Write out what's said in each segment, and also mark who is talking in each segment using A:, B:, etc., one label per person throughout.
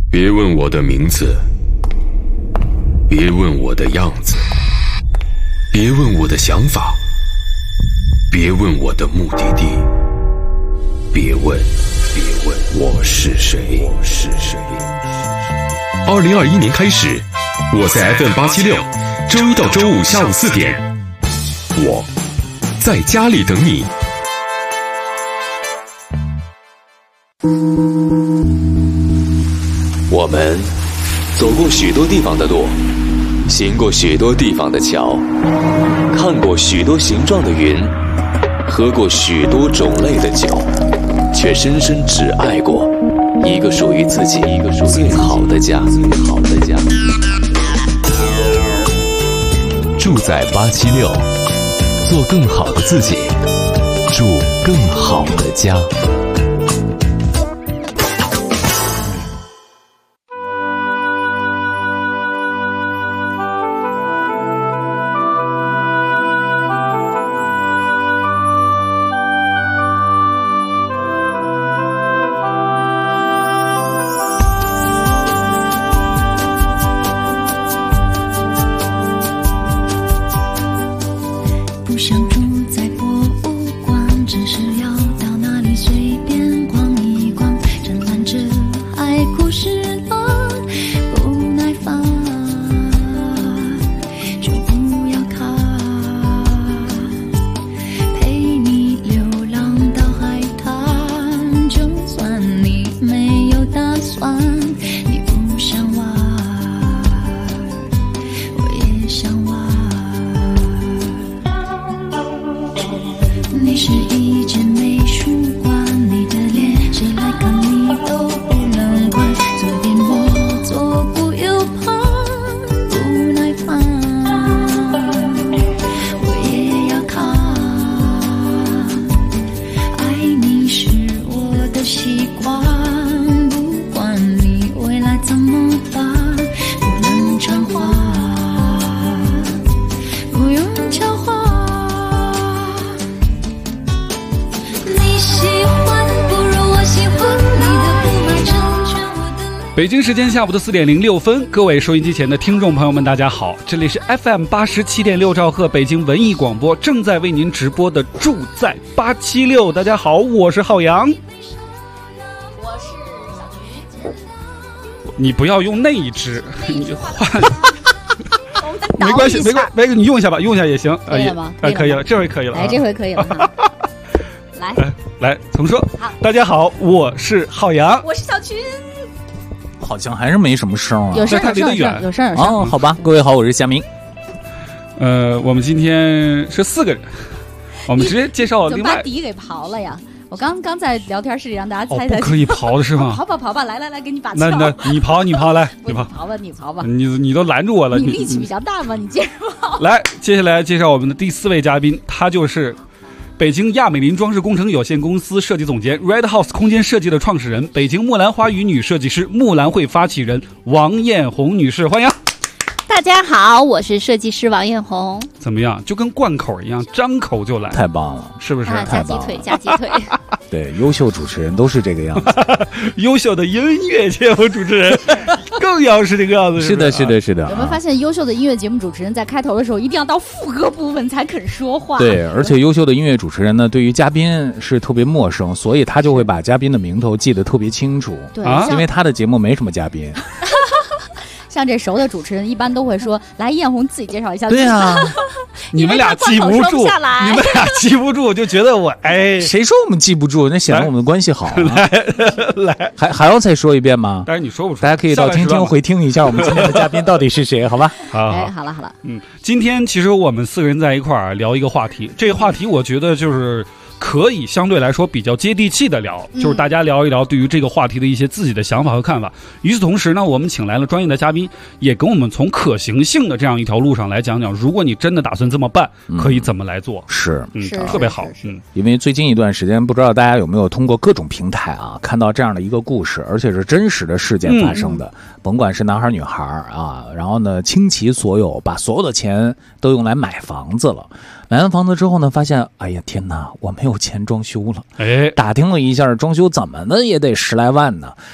A: 别问我的名字，别问我的样子，别问我的想法，别问我的目的地，别问我是谁。2021年开始，我在 FM876，周一到周五下午4点，我在家里等你。
B: 我们走过许多地方的路，行过许多地方的桥，看过许多形状的云，喝过许多种类的酒，却深深只爱过一个属于自己最好的家。住在876，做更好的自己，住更好的家。
C: 北京时间下午的4点06分，各位收音机前的听众朋友们，大家好，这里是 FM87.6兆赫北京文艺广播正在为您直播的住在876。大家好，我是浩洋，
D: 我是小菊。
C: 你不要用那一只，你换。
D: 没
C: 关系，没你用一下吧，用一下也行。
D: 可以了吗？
C: 可以了，这回可以了。
D: 哎，这回可以了。
C: 来，重说。
D: 好，
C: 大家好，我是浩洋，
D: 我是小群。
E: 好像还是没什么声啊，
D: 有声有声哦，
E: 好吧，各位好，我是夏明。
C: 我们今天是4个人，我们直接介绍另外。
D: 把底给刨了呀！我刚在聊天室里让大家猜猜，
C: 不可以刨的是吗？
D: 刨吧，来，给你把。
C: 那你刨，来，你
D: 刨吧。
C: 你都拦住我了，
D: 你力气比较大吗？你接着刨。
C: 来，接下来介绍我们的第4位嘉宾，他就是北京亚美林装饰工程有限公司设计总监 Red House 空间设计的创始人，北京木兰花语女设计师木兰会发起人王艳红女士，欢迎。
D: 大家好，我是设计师王艳红。
C: 怎么样？就跟贯口一样，张口就来，
E: 太棒了，
C: 是不是？
D: 加鸡腿。
E: 对，优秀主持人都是这个样子。
C: 优秀的音乐节目主持人更要是这个样子。
E: 是的。
D: 有没有发现，优秀的音乐节目主持人在开头的时候一定要到副歌部分才肯说话？
E: 对，而且优秀的音乐主持人呢，对于嘉宾是特别陌生，所以他就会把嘉宾的名头记得特别清楚。
D: 对，
E: 因为他的节目没什么嘉宾。
D: 像这熟的主持人一般都会说：“来，艳红自己介绍一下。”
E: 对啊，
C: 你们俩记不住，就觉得我
E: 谁说我们记不住？那显得我们的关系好啊。
C: 来，
E: 还要再说一遍吗？
C: 但是你说不出，
E: 大家可以到听回听一下我们今天的嘉宾到底是谁，好吧？
D: 好了。
C: 今天其实我们4个人在一块儿聊一个话题，这个话题我觉得就是可以相对来说比较接地气的聊，就是大家聊一聊对于这个话题的一些自己的想法和看法。与此同时呢，我们请来了专业的嘉宾，也跟我们从可行性的这样一条路上来讲讲，如果你真的打算这么办，可以怎么来做。
E: 是
C: 特别好。
E: 因为最近一段时间，不知道大家有没有通过各种平台啊，看到这样的一个故事，而且是真实的事件发生的。甭管是男孩女孩啊，然后呢倾其所有，把所有的钱都用来买房子了。买完房子之后呢，发现哎呀天哪，我没有钱装修了。打听了一下，装修怎么的也得10来万呢。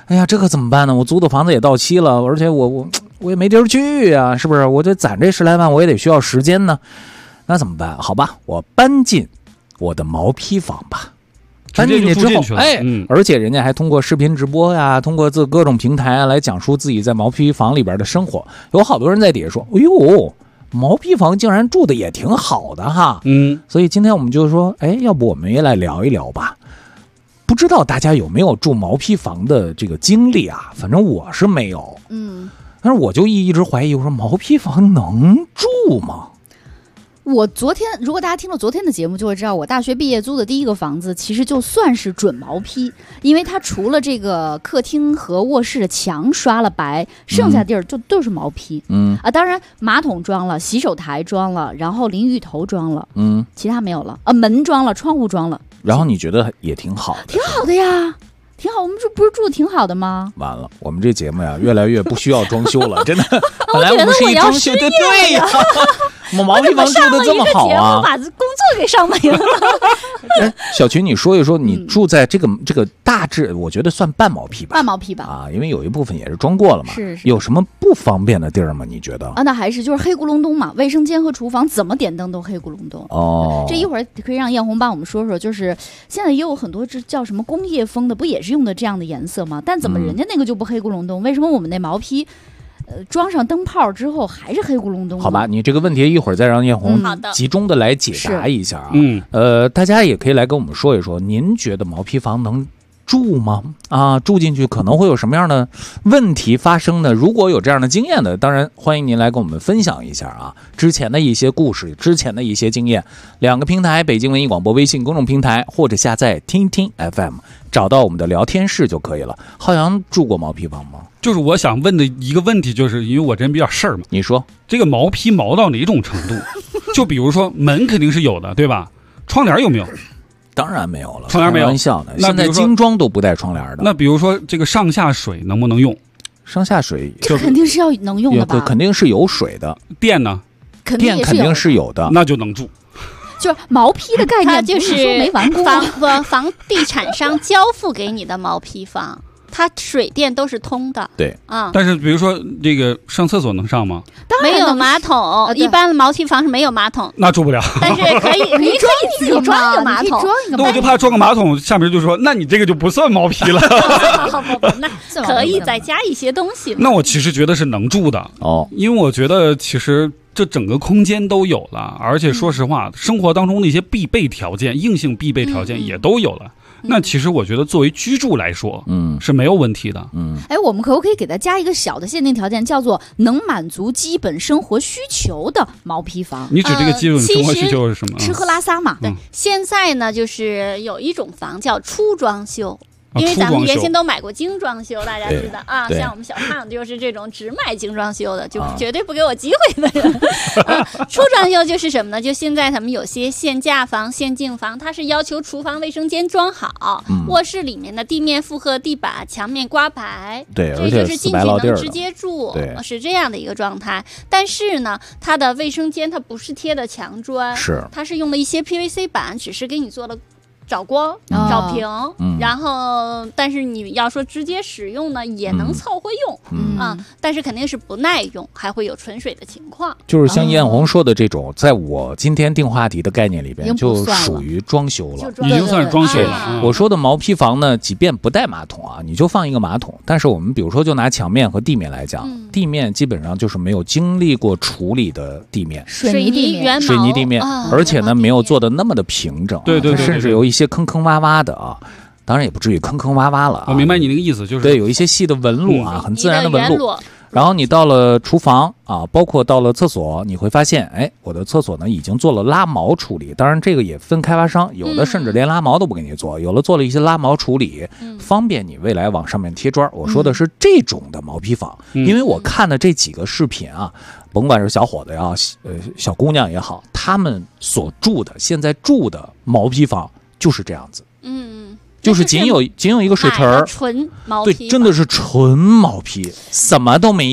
E: 哎呀，这可怎么办呢？我租的房子也到期了，而且我也没地儿去啊，是不是？我这攒这10来万，我也得需要时间呢。那怎么办？好吧，我搬进我的毛坯房吧。搬进去之后，而且人家还通过视频直播呀，通过各种平台啊来讲述自己在毛坯房里边的生活。有好多人在底下说：“哎呦，毛坯房竟然住的也挺好的哈。”所以今天我们就说，哎，要不我们也来聊一聊吧。不知道大家有没有住毛坯房的这个经历啊？反正我是没有。但是我就一直怀疑，我说毛坯房能住吗？
D: 我昨天，如果大家听了昨天的节目，就会知道我大学毕业租的第一个房子，其实就算是准毛坯，因为它除了这个客厅和卧室的墙刷了白，剩下地儿就都是毛坯。当然马桶装了，洗手台装了，然后淋浴头装了，其他没有了。门装了，窗户装了。
E: 然后你觉得也挺好的？
D: 挺好的呀。挺好，我们这不是住的挺好的吗？
E: 完了，我们这节目呀，越来越不需要装修了，真的。本来我们是一装修的，对呀。我们毛坯房住的这么好啊，
D: 把工作给上没了。
E: 小群，你说一说，你住在这个大致，我觉得算半毛坯吧。
D: 半毛坯吧。
E: 啊，因为有一部分也是装过了嘛。
D: 是。
E: 有什么不方便的地儿吗？你觉得？
D: 啊，那还是就是黑咕隆咚嘛，卫生间和厨房怎么点灯都黑咕隆咚。
E: 哦。
D: 这一会儿可以让艳红帮我们说说，就是现在也有很多这叫什么工业风的，不也是用的这样的颜色吗？但怎么人家那个就不黑咕隆咚？为什么我们那毛坯？装上灯泡之后还是黑咕隆咚。
E: 好吧，你这个问题一会儿再让艳红集中的来解答一下啊。大家也可以来跟我们说一说，您觉得毛坯房能住吗？啊，住进去可能会有什么样的问题发生呢？如果有这样的经验的，当然欢迎您来跟我们分享一下啊，之前的一些故事，之前的一些经验。2个平台，北京文艺广播微信公众平台，或者下载听听 FM， 找到我们的聊天室就可以了。浩洋住过毛坯房吗？
C: 就是我想问的一个问题，就是因为我这人比较事儿嘛。
E: 你说
C: 这个毛坯毛到哪种程度？就比如说门肯定是有的，对吧？窗帘有没有？
E: 当然没有了，
C: 窗帘没有。
E: 开玩笑的，现在精装都不带窗帘的。
C: 那比如说这个上下水能不能用？
E: 上下水
D: 这肯定是要能用的吧？
E: 肯定是有水的。
C: 电呢？
E: 电肯定是有的，
C: 那就能住。
D: 就是毛坯的概念，
F: 就是
D: 没完工。
F: 房地产商交付给你的毛坯房。它水电都是通的，
E: 对
F: 啊。
C: 但是比如说这个上厕所能上吗？
F: 没有马桶，一般毛坯房是没有马桶，
C: 那住不了。
F: 但是可以自己装一个马桶。
C: 那我就怕装个马桶，下面就说，那你这个就不算毛坯了。
F: 那可以再加一些东西。
C: 那我其实觉得是能住的
E: 哦，
C: 因为我觉得其实这整个空间都有了，而且说实话，生活当中的一些必备条件、硬性必备条件也都有了。那其实我觉得作为居住来说，是没有问题的。
D: 我们可不可以给它加一个小的限定条件，叫做能满足基本生活需求的毛坯房？
C: 你指这个基本生活需求是什么？
D: 吃喝拉撒嘛。
F: 对，现在呢，就是有一种房叫初装修。因为咱们原先都买过精装修，大家知道啊，像我们小胖就是这种只买精装修的，就绝对不给我机会的人。初装修就是什么呢？就现在他们有些限价房、限净房，它是要求厨房、卫生间装好，卧室里面的地面复合地板、墙面刮白，
E: 对，
F: 这就是进去能直接住，是这样的一个状态。但是呢，它的卫生间它不是贴的墙砖，它是用了一些 PVC 板，只是给你做了找光、找平，然后但是你要说直接使用呢，也能凑合用，但是肯定是不耐用，还会有纯水的情况。
E: 就是像艳红说的这种，在我今天定话题的概念里边，就属于装修了，
C: 已经算是装修了。
E: 我说的毛坯房呢，即便不带马桶啊，你就放一个马桶，但是我们比如说就拿墙面和地面来讲，地面基本上就是没有经历过处理的地面，
D: 水泥
E: 地面，而且呢没有做的那么的平整，
C: 对，
E: 甚至有一些坑坑洼洼的啊，当然也不至于坑坑洼洼了。
C: 我明白你那个意思，就是
E: 对，有一些细的纹路啊，很自然的纹路。然后你到了厨房啊，包括到了厕所，你会发现，哎，我的厕所呢已经做了拉毛处理。当然这个也分开发商，有的甚至连拉毛都不给你做，有的做了一些拉毛处理，方便你未来往上面贴砖。我说的是这种的毛坯房，因为我看的这几个视频啊，甭管是小伙子呀，小姑娘也好，他们所住的现在住的毛坯房就是这样子，就是仅有一个水池儿，
F: 纯毛坯，
E: 对，真的是纯毛坯，什么都没有。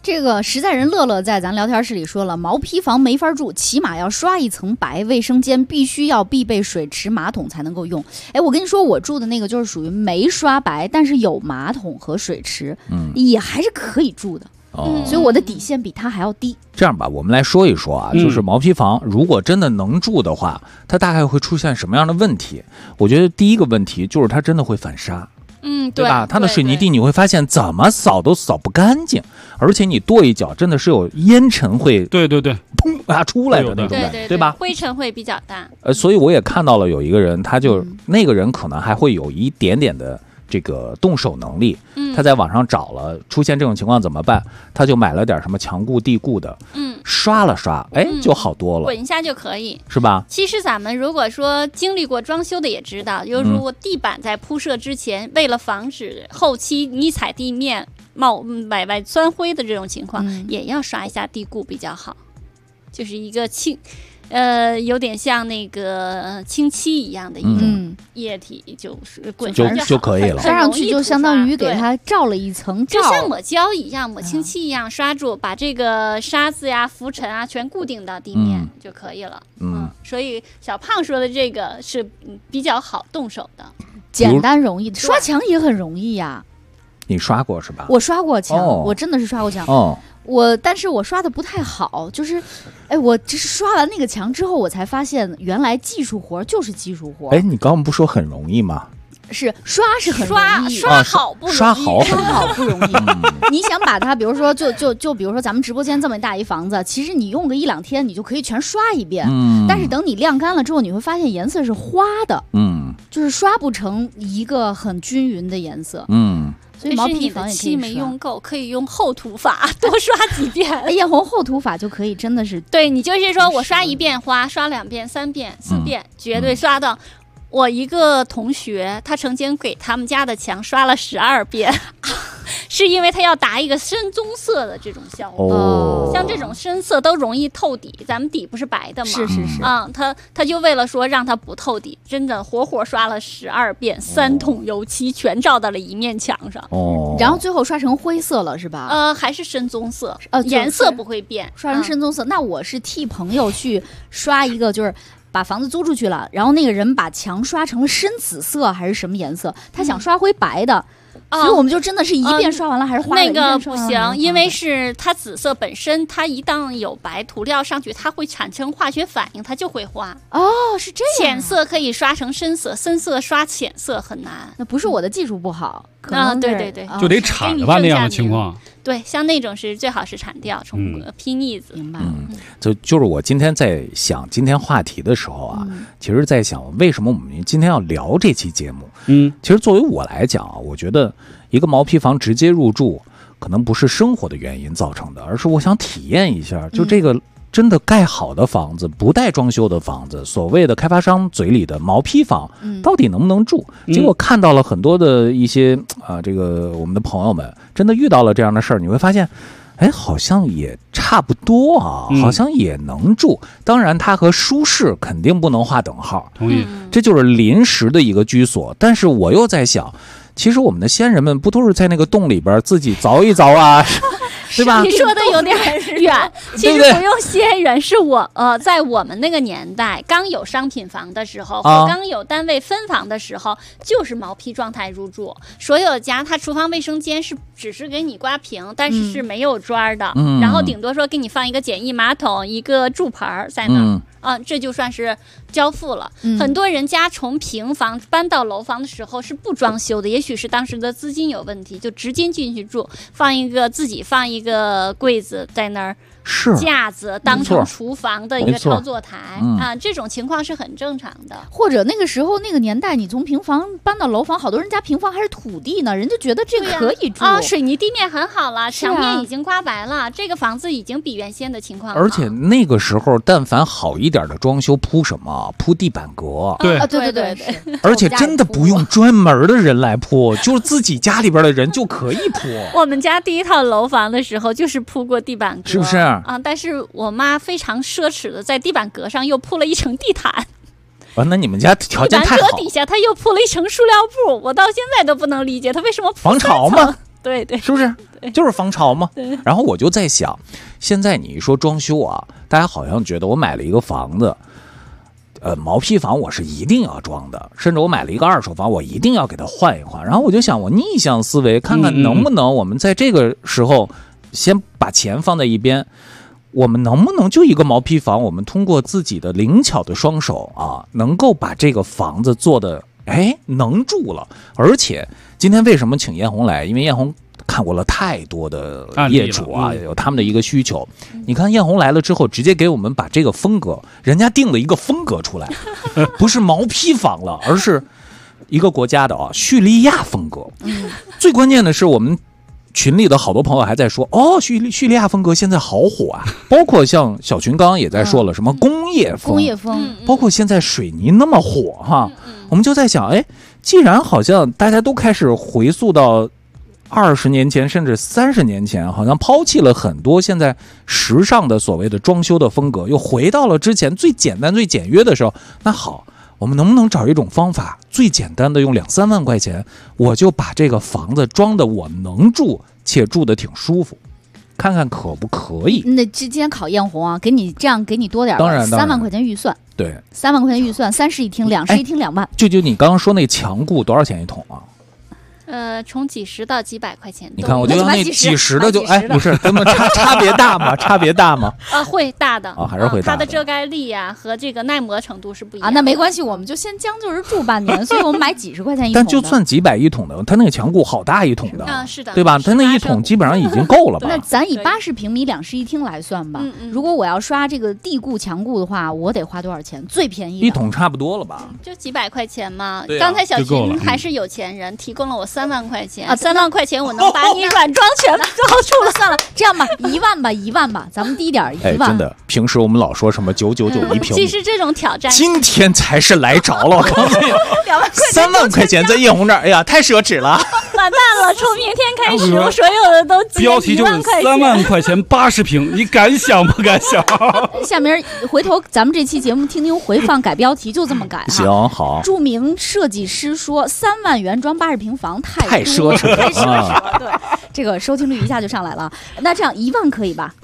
D: 这个实在人乐乐在咱聊天室里说了，毛坯房没法住，起码要刷一层白，卫生间必须要必备水池马桶才能够用。哎，我跟你说，我住的那个就是属于没刷白，但是有马桶和水池，也还是可以住的。所以我的底线比他还要低。
E: 这样吧，我们来说一说啊，就是毛坯房如果真的能住的话，它大概会出现什么样的问题？我觉得第一个问题就是它真的会反沙。对吧？它的水泥地你会发现怎么扫都扫不干净，而且你跺一脚真的是有烟尘会
C: 对
E: 砰出来的那种，对吧？
F: 灰尘会比较大。
E: 所以我也看到了有一个人，他就那个人可能还会有一点点的这个动手能力，他在网上找了出现这种情况怎么办，他就买了点什么墙固地固的，刷了刷，哎，就好多了，
F: 滚一下就可以，
E: 是吧？
F: 其实咱们如果说经历过装修的也知道，就是如果地板在铺设之前，为了防止后期泥踩地面外钻灰的这种情况，也要刷一下地固比较好，就是一个有点像那个清漆一样的一种液体，就是滚上
E: 就可以了，
D: 刷上去就相当于给它罩了一层罩，
F: 就像抹胶一样、抹清漆一样刷住，把这个沙子呀、浮尘啊全固定到地面就可以了。所以小胖说的这个是比较好动手的，
D: 简单容易，刷墙也很容易呀。
E: 你刷过是吧？
D: 我刷过墙，我真的是刷过墙。但是我刷的不太好，就是，我只是刷完那个墙之后，我才发现原来技术活就是技术活。
E: 你刚刚不说很容易吗？
D: 是刷是很容易，
F: 刷好不容易，
E: 刷好
D: 不容易。你想把它，比如说就比如说咱们直播间这么大一房子，其实你用个1-2天，你就可以全刷一遍。但是等你晾干了之后，你会发现颜色是花的，就是刷不成一个很均匀的颜色。所以毛坯房也可以
F: 漆没用够，可以用厚涂法多刷几遍。
D: 艳红厚涂法就可以，真的是
F: 对你就是说我刷1遍花，刷2遍、3遍、4遍，绝对刷到。我一个同学，他曾经给他们家的墙刷了12遍，是因为他要打一个深棕色的这种效果。像这种深色都容易透底，咱们底不是白的吗？
D: 是
F: 他就为了说让它不透底，真的活刷了12遍，3桶油漆全照到了一面墙上。
D: 然后最后刷成灰色了是吧？
F: 还是深棕色，颜色不会变，
D: 刷成深棕色。那我是替朋友去刷一个，就是把房子租出去了，然后那个人把墙刷成了深紫色还是什么颜色，他想刷回白的。所以我们就真的是一遍刷完了，还是花了一遍刷完了？
F: 那个不行，因为是它紫色本身，它一旦有白涂料上去，它会产生化学反应，它就会花。
D: 是这样。
F: 浅色可以刷成深色，深色刷浅色很难。
D: 那不是我的技术不好，可能
F: 对，
C: 就得铲了吧那样的情况。
F: 对，像那种是最好是铲掉，从劈腻子。
D: 明白。
E: 就是我今天在想今天话题的时候啊，其实在想为什么我们今天要聊这期节目。其实作为我来讲啊，我觉得一个毛坯房直接入住，可能不是生活的原因造成的，而是我想体验一下，就这个真的盖好的房子，不带装修的房子，所谓的开发商嘴里的毛坯房，到底能不能住？结果看到了很多的一些这个我们的朋友们真的遇到了这样的事儿，你会发现，好像也差不多啊，好像也能住。当然，它和舒适肯定不能划等号。
C: 同意，
E: 这就是临时的一个居所。但是我又在想，其实我们的先人们不都是在那个洞里边自己凿一凿啊？对吧？
F: 你说的有点远，其实不用先人，是我在我们那个年代刚有商品房的时候，或刚有单位分房的时候，就是毛坯状态入住。所有家它厨房卫生间只是给你刮平，但是是没有砖的，然后顶多说给你放一个简易马桶，一个柱盆在那儿。这就算是交付了。很多人家从平房搬到楼房的时候是不装修的，也许是当时的资金有问题，就直接进去住，自己放一个柜子在那儿，架子当成厨房的一个操作台这种情况是很正常的。
D: 或者那个时候那个年代，你从平房搬到楼房，好多人家平房还是土地呢，人就觉得这个可以住
F: 水泥地面很好了，墙面已经刮白了，这个房子已经比原先的情况好。
E: 而且那个时候但凡好一点的装修，铺什么？铺地板革。
C: 对
E: 而且真的不用专门的人来铺，就是自己家里边的人就可以铺。
F: 我们家第一套楼房的时候就是铺过地板革，
E: 是不是
F: 但是我妈非常奢侈的在地板革上又铺了一层地毯。
E: 那你们家条件太好。
F: 地板革底下她又铺了一层塑料布，我到现在都不能理解她为什么铺
E: 防潮吗？
F: 对，
E: 是不是？ 就是防潮嘛。然后我就在想，现在你一说装修啊，大家好像觉得我买了一个房子，毛坯房我是一定要装的，甚至我买了一个二手房，我一定要给它换一换。然后我就想，我逆向思维，看看能不能我们在这个时候先把钱放在一边，我们能不能就一个毛坯房，我们通过自己的灵巧的双手啊，能够把这个房子做的能住了。而且今天为什么请艳红来？因为艳红看过了太多的业主啊，有他们的一个需求。你看艳红来了之后，直接给我们把这个风格，人家定了一个风格出来，不是毛坯房了，而是一个国家的叙利亚风格。最关键的是，我们群里的好多朋友还在说，叙利亚风格现在好火啊，包括像小群刚刚也在说了，什么工业风，包括现在水泥那么火哈，我们就在想，既然好像大家都开始回溯到20年前甚至30年前，好像抛弃了很多现在时尚的所谓的装修的风格，又回到了之前最简单最简约的时候。那好，我们能不能找一种方法，最简单的用2-3万块钱，我就把这个房子装的我能住，且住的挺舒服，看看可不可以？
D: 那今天考艳红啊，给你多点，
E: 当然
D: 3万块钱预算，
E: 对
D: ，3万块钱预算，3室一厅，2室一厅2万。
E: 就你刚刚说那墙固多少钱一桶啊？
F: 从几十到几百块钱。
E: 你看，我觉得那几十的就不是，他们差别大吗？差别大吗？
F: 会大的
E: 还是会大的。
F: 它的遮盖力啊和这个耐磨程度是不一样的。
D: 那没关系，我们就先将就是住半年，所以我们买几十块钱一桶。
E: 但就算几百一桶的，它那个墙固好大一桶的，
F: 是的，
E: 对吧？它那一桶基本上已经够了吧？
D: 那咱以80平米2室一厅来算吧。如果我要刷这个地固墙固的话，我得花多少钱？最便宜
E: 一桶差不多了吧？
F: 就几百块钱嘛。刚才小群还是有钱人，提供了我3万块钱。3万块钱我能把你软装全装住了。
D: 算了，这样吧，1万吧，咱们低点1万。
E: 真的，平时我们老说什么999一平米，
F: 其实这种挑战，
E: 今天才是来着了。我告诉你，3万块钱在艳红这儿，哎呀，太奢侈了。
F: 完蛋了，从明天开始，我所有的都
C: 标题就是3万块钱80平，你敢想不敢想？
D: 下面回头咱们这期节目听听回放改标题，就这么改。
E: 行好。
D: 著名设计师说3万元装80平房太
E: 奢侈了。
D: 对，这个收听率一下就上来了。那这样1万可以吧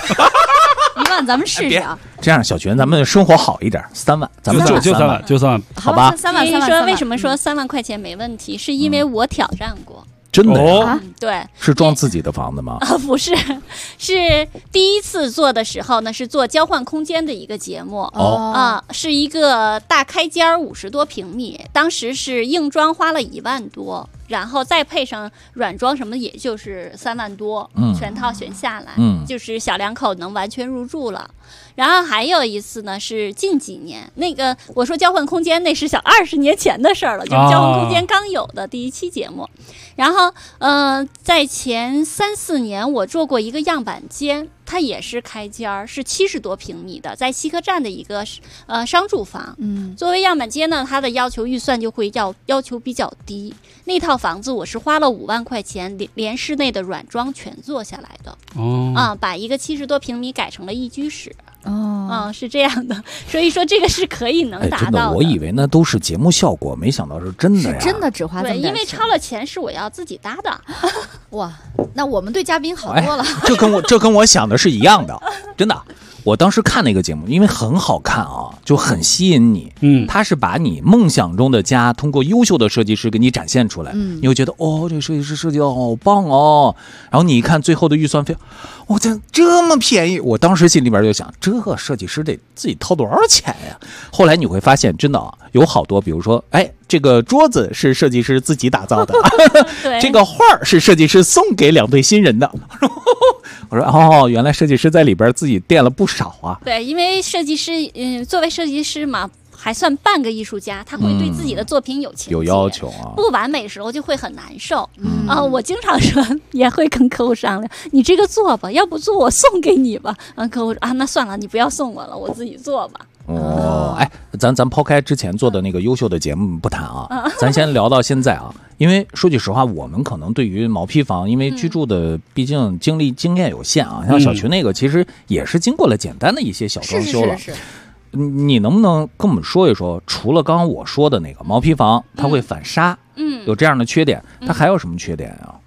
D: ？1万咱们试试啊。
E: 这样，小群咱们生活好一点，3万，咱们
C: 就3万，就3万，
D: 好吧？3万。
F: 说为什么说3万块钱没问题？是因为我挑战过。
E: 真的呀？
F: 对，
E: 是装自己的房子吗？
F: 不是，是第一次做的时候呢，是做交换空间的一个节目。是一个大开间50多平米，当时是硬装花了1万多。然后再配上软装什么，也就是3万多，全套选下来，就是小两口能完全入住了。然后还有一次呢，是近几年，那个我说交换空间，那是小20年前的事儿了，就是交换空间刚有的第1期节目。然后在前3-4年，我做过一个样板间，它也是开间，是70多平米的，在西客站的一个商住房。作为样板间呢，它的要求预算就会要求比较低。那套房子我是花了5万块钱，连室内的软装全做下来的。把一个70多平米改成了1居室。是这样的，所以说这个是可以能达到的。
E: 真的，我以为那都是节目效果，没想到是真的呀！
D: 是真的只花这么点钱。
F: 因为超了钱是我要自己搭的。
D: 哇，那我们对嘉宾好多了。
E: 这跟我想的是一样的，真的。我当时看那个节目，因为很好看啊，就很吸引你。他是把你梦想中的家通过优秀的设计师给你展现出来，你会觉得这个设计师设计的好棒哦。然后你一看最后的预算费，这么便宜，我当时心里边就想，这设计师得自己掏多少钱呀？后来你会发现，真的有好多，比如说，这个桌子是设计师自己打造的，这个画是设计师送给2对新人的。我说原来设计师在里边自己垫了不少啊。
F: 对，因为设计师，作为设计师嘛，还算半个艺术家，他会对自己的作品有情节，
E: 有要求啊。
F: 不完美的时候就会很难受。我经常说，也会跟客户商量，你这个做吧，要不做我送给你吧。客户说那算了，你不要送我了，我自己做吧。
E: 咱抛开之前做的那个优秀的节目不谈啊，咱先聊到现在啊。因为说句实话，我们可能对于毛坯房，因为居住的毕竟经验有限啊，像小区那个其实也是经过了简单的一些小装修了。
D: 是。
E: 你能不能跟我们说一说，除了刚刚我说的那个毛坯房它会反沙，有这样的缺点，它还有什么缺点啊？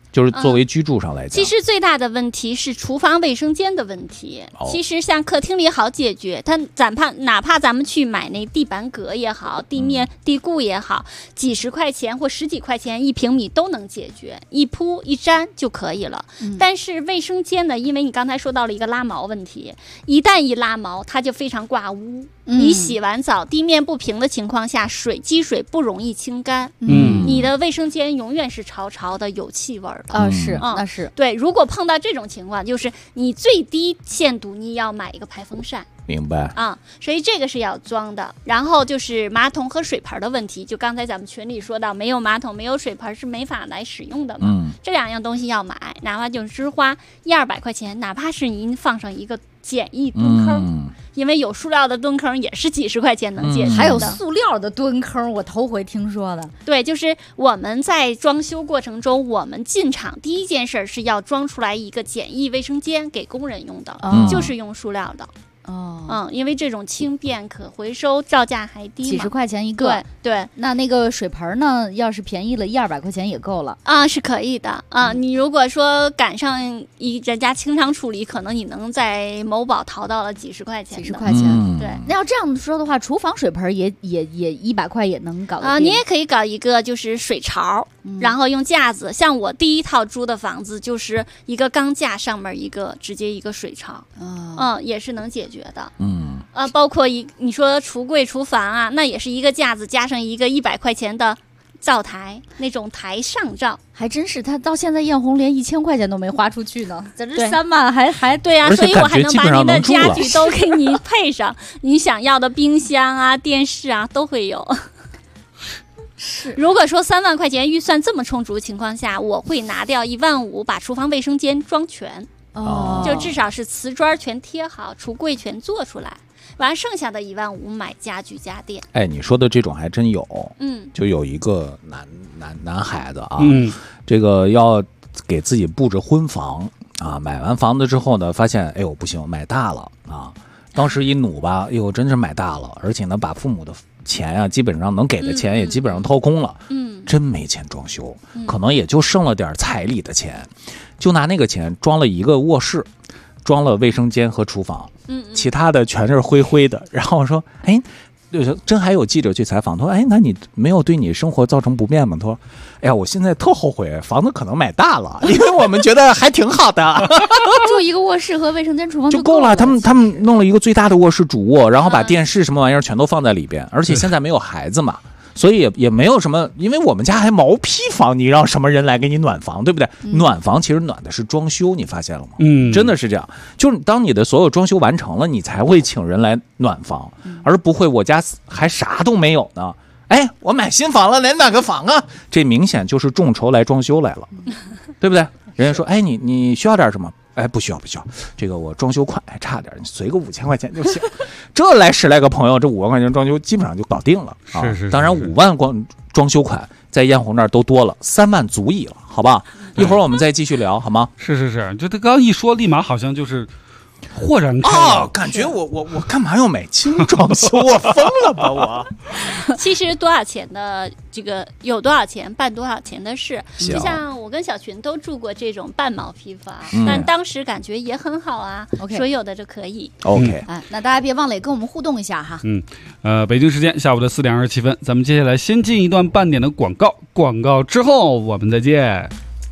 E: 就是作为居住上来讲，
F: 其实最大的问题是厨房卫生间的问题。其实像客厅里好解决，哪怕咱们去买那地板革也好，地面地固也好，几十块钱或十几块钱1平米都能解决，一铺一粘就可以了。但是卫生间呢，因为你刚才说到了一个拉毛问题，一旦一拉毛，它就非常挂污。你洗完澡，地面不平的情况下，积水不容易清干。你的卫生间永远是潮潮的，有气味的。
D: 那是
F: 对。如果碰到这种情况，就是你最低限度你要买一个排风扇。
E: 明白
F: 所以这个是要装的。然后就是马桶和水盆的问题，就刚才咱们群里说到，没有马桶没有水盆是没法来使用的嘛。这2样东西要买，哪怕就是花100-200块钱，哪怕是您放上一个简易蹲坑，因为有塑料的蹲坑也是几十块钱能解决的。
D: 还有塑料的蹲坑，我头回听说的。
F: 对，就是我们在装修过程中，我们进场第一件事是要装出来一个简易卫生间给工人用的，就是用塑料的。因为这种轻便可回收，造价还低嘛，
D: 几十块钱一个。
F: 对，
D: 那个水盆呢，要是便宜了100-200块钱也够了
F: 是可以的你如果说赶上人家清场处理，可能你能在某宝淘到了几十块钱。对。
D: 那要这样说的话，厨房水盆也100块也能搞定
F: 你也可以搞一个就是水槽，然后用架子。像我第一套租的房子就是一个钢架，上面直接一个水槽也是能解决的。包括你说橱柜厨房那也是一个架子加上一个100块钱的灶台，那种台上灶。
D: 还真是，他到现在艳红连1000块钱都没花出去呢，在这3万还
F: 对所以我还能把您的家具都给您配上，您想要的冰箱电视都会有。是，如果说3万块钱预算这么充足的情况下，我会拿掉15000把厨房卫生间装全。就至少是瓷砖全贴好，橱柜全做出来，完剩下的15000买家具家电。
E: 你说的这种还真有。就有一个男孩子这个要给自己布置婚房买完房子之后呢，发现不行，买大了当时一努吧，真是买大了，而且呢，把父母的钱基本上能给的钱也基本上掏空了。真没钱装修，可能也就剩了点彩礼的钱，就拿那个钱装了一个卧室，装了卫生间和厨房，其他的全是灰的。然后说，真还有记者去采访，他说，那你没有对你生活造成不便吗？他说，我现在特后悔，房子可能买大了，因为我们觉得还挺好的，
D: 住一个卧室和卫生间、厨房
E: 就够了。他们弄了一个最大的卧室主卧，然后把电视什么玩意儿全都放在里边，而且现在没有孩子嘛。所以也没有什么，因为我们家还毛坯房，你让什么人来给你暖房，对不对？暖房其实暖的是装修，你发现了吗？真的是这样。就是当你的所有装修完成了，你才会请人来暖房，而不会我家还啥都没有呢。我买新房了，来暖个房啊！这明显就是众筹来装修来了，对不对？人家说，你需要点什么？不需要，这个我装修款还差点，你随个5000块钱就行。这来10来个朋友，这5万块钱装修基本上就搞定了。
C: 是。
E: 当然5万装修款在艳红那儿都多了，3万足矣了，好吧？一会儿我们再继续聊，好吗？
C: 是，就他刚一说，立马好像就是豁然开朗，
E: 感觉我干嘛要买轻装修？我疯了吧我！
F: 其实多少钱的这个有多少钱办多少钱的事，就像我跟小群都住过这种半毛坯房，但当时感觉也很好说有的就可以。
E: OK，
D: 那大家别忘了也跟我们互动一下哈。
C: 北京时间下午的4点27分，咱们接下来先进一段半点的广告，广告之后我们再见。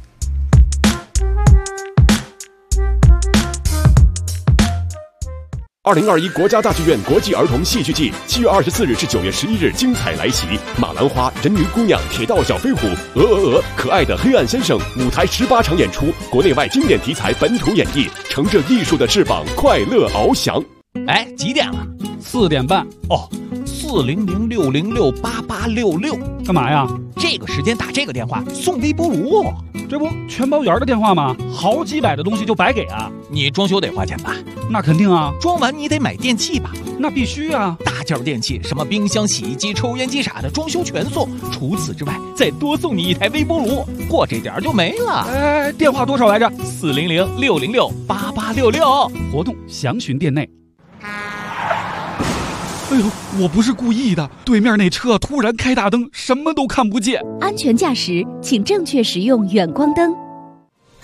G: 2021国家大剧院国际儿童戏剧季7月24日至9月11日精彩来袭，马兰花、人鱼姑娘、铁道小飞虎、可爱的黑暗先生舞台18场演出，国内外经典题材本土演绎，乘着艺术的翅膀，快乐翱翔。
E: 几点了
C: ？4点半。
E: 400-606-8866，
C: 干嘛呀？
E: 这个时间打这个电话送微波炉，
C: 这不全包圆的电话吗？好几百的东西就白给啊！
E: 你装修得花钱吧？
C: 那肯定啊！
E: 装完你得买电器吧？
C: 那必须啊！
E: 大件电器，什么冰箱、洗衣机、抽烟机啥的，装修全送。除此之外，再多送你一台微波炉，过这点就没了。
C: 电话多少来着
E: ？400-606-8866，
C: 活动详询店内。我不是故意的，对面那车突然开大灯，什么都看不见。
H: 安全驾驶，请正确使用远光灯。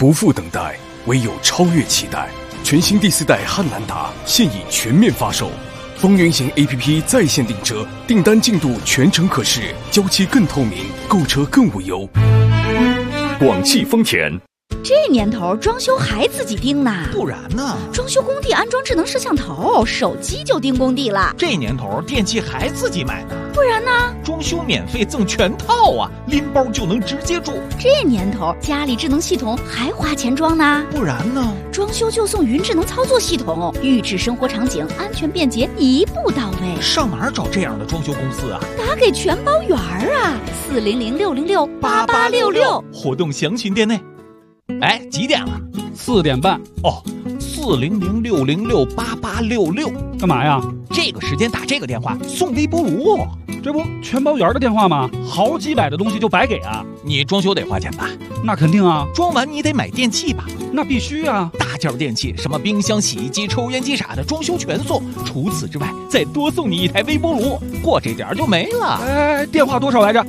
G: 不负等待，唯有超越期待。全新第4代汉兰达现已全面发售，风云行 APP 在线订车，订单进度全程可视，交期更透明，购车更无忧。广汽丰田。
H: 这年头装修还自己盯呢？
I: 不然呢？
H: 装修工地安装智能摄像头，手机就盯工地了。
I: 这年头电器还自己买呢？
H: 不然呢？
I: 装修免费赠全套啊，拎包就能直接住。
H: 这年头家里智能系统还花钱装呢？
I: 不然呢？
H: 装修就送云智能操作系统，预制生活场景，安全便捷，一步到位。
I: 上哪儿找这样的装修公司啊？
H: 打给全包圆啊，400-606-8866，
I: 活动详询店内。哎，几点了
C: ？4点半。
I: 哦，400-606-8866，
C: 干嘛呀？
I: 这个时间打这个电话送微波炉，
C: 这不全包圆的电话吗？好几百的东西就白给啊！
I: 你装修得花钱吧？
C: 那肯定啊！
I: 装完你得买电器吧？
C: 那必须啊！
I: 大件电器，什么冰箱、洗衣机、抽油烟机啥的，装修全送。除此之外，再多送你一台微波炉，过这点就没了。
C: 哎，电话多少来着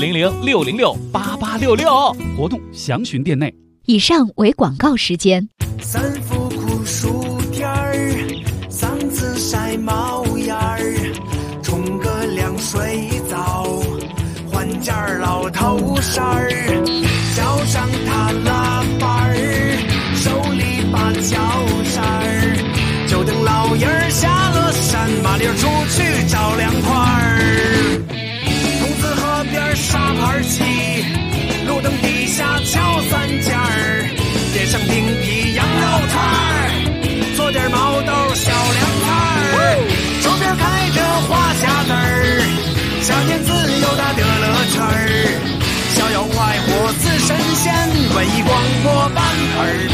I: ？400-606-8866，
C: 活动详询店内。
H: 以上为广告时间。
J: 三伏酷暑天儿，嗓子晒冒烟儿，冲个凉水澡，换件老头衫儿，脚上踏拉板儿，手里把脚扇儿，就等老爷儿下了山，麻溜出去找凉快儿。筒子河边沙盘棋，路灯底下敲三件儿，点上冰皮羊肉串儿，做点毛豆小凉菜儿，周边开着花匣子儿，夏天自由的乐乐圈儿，逍遥快活似神仙，文艺广播版耳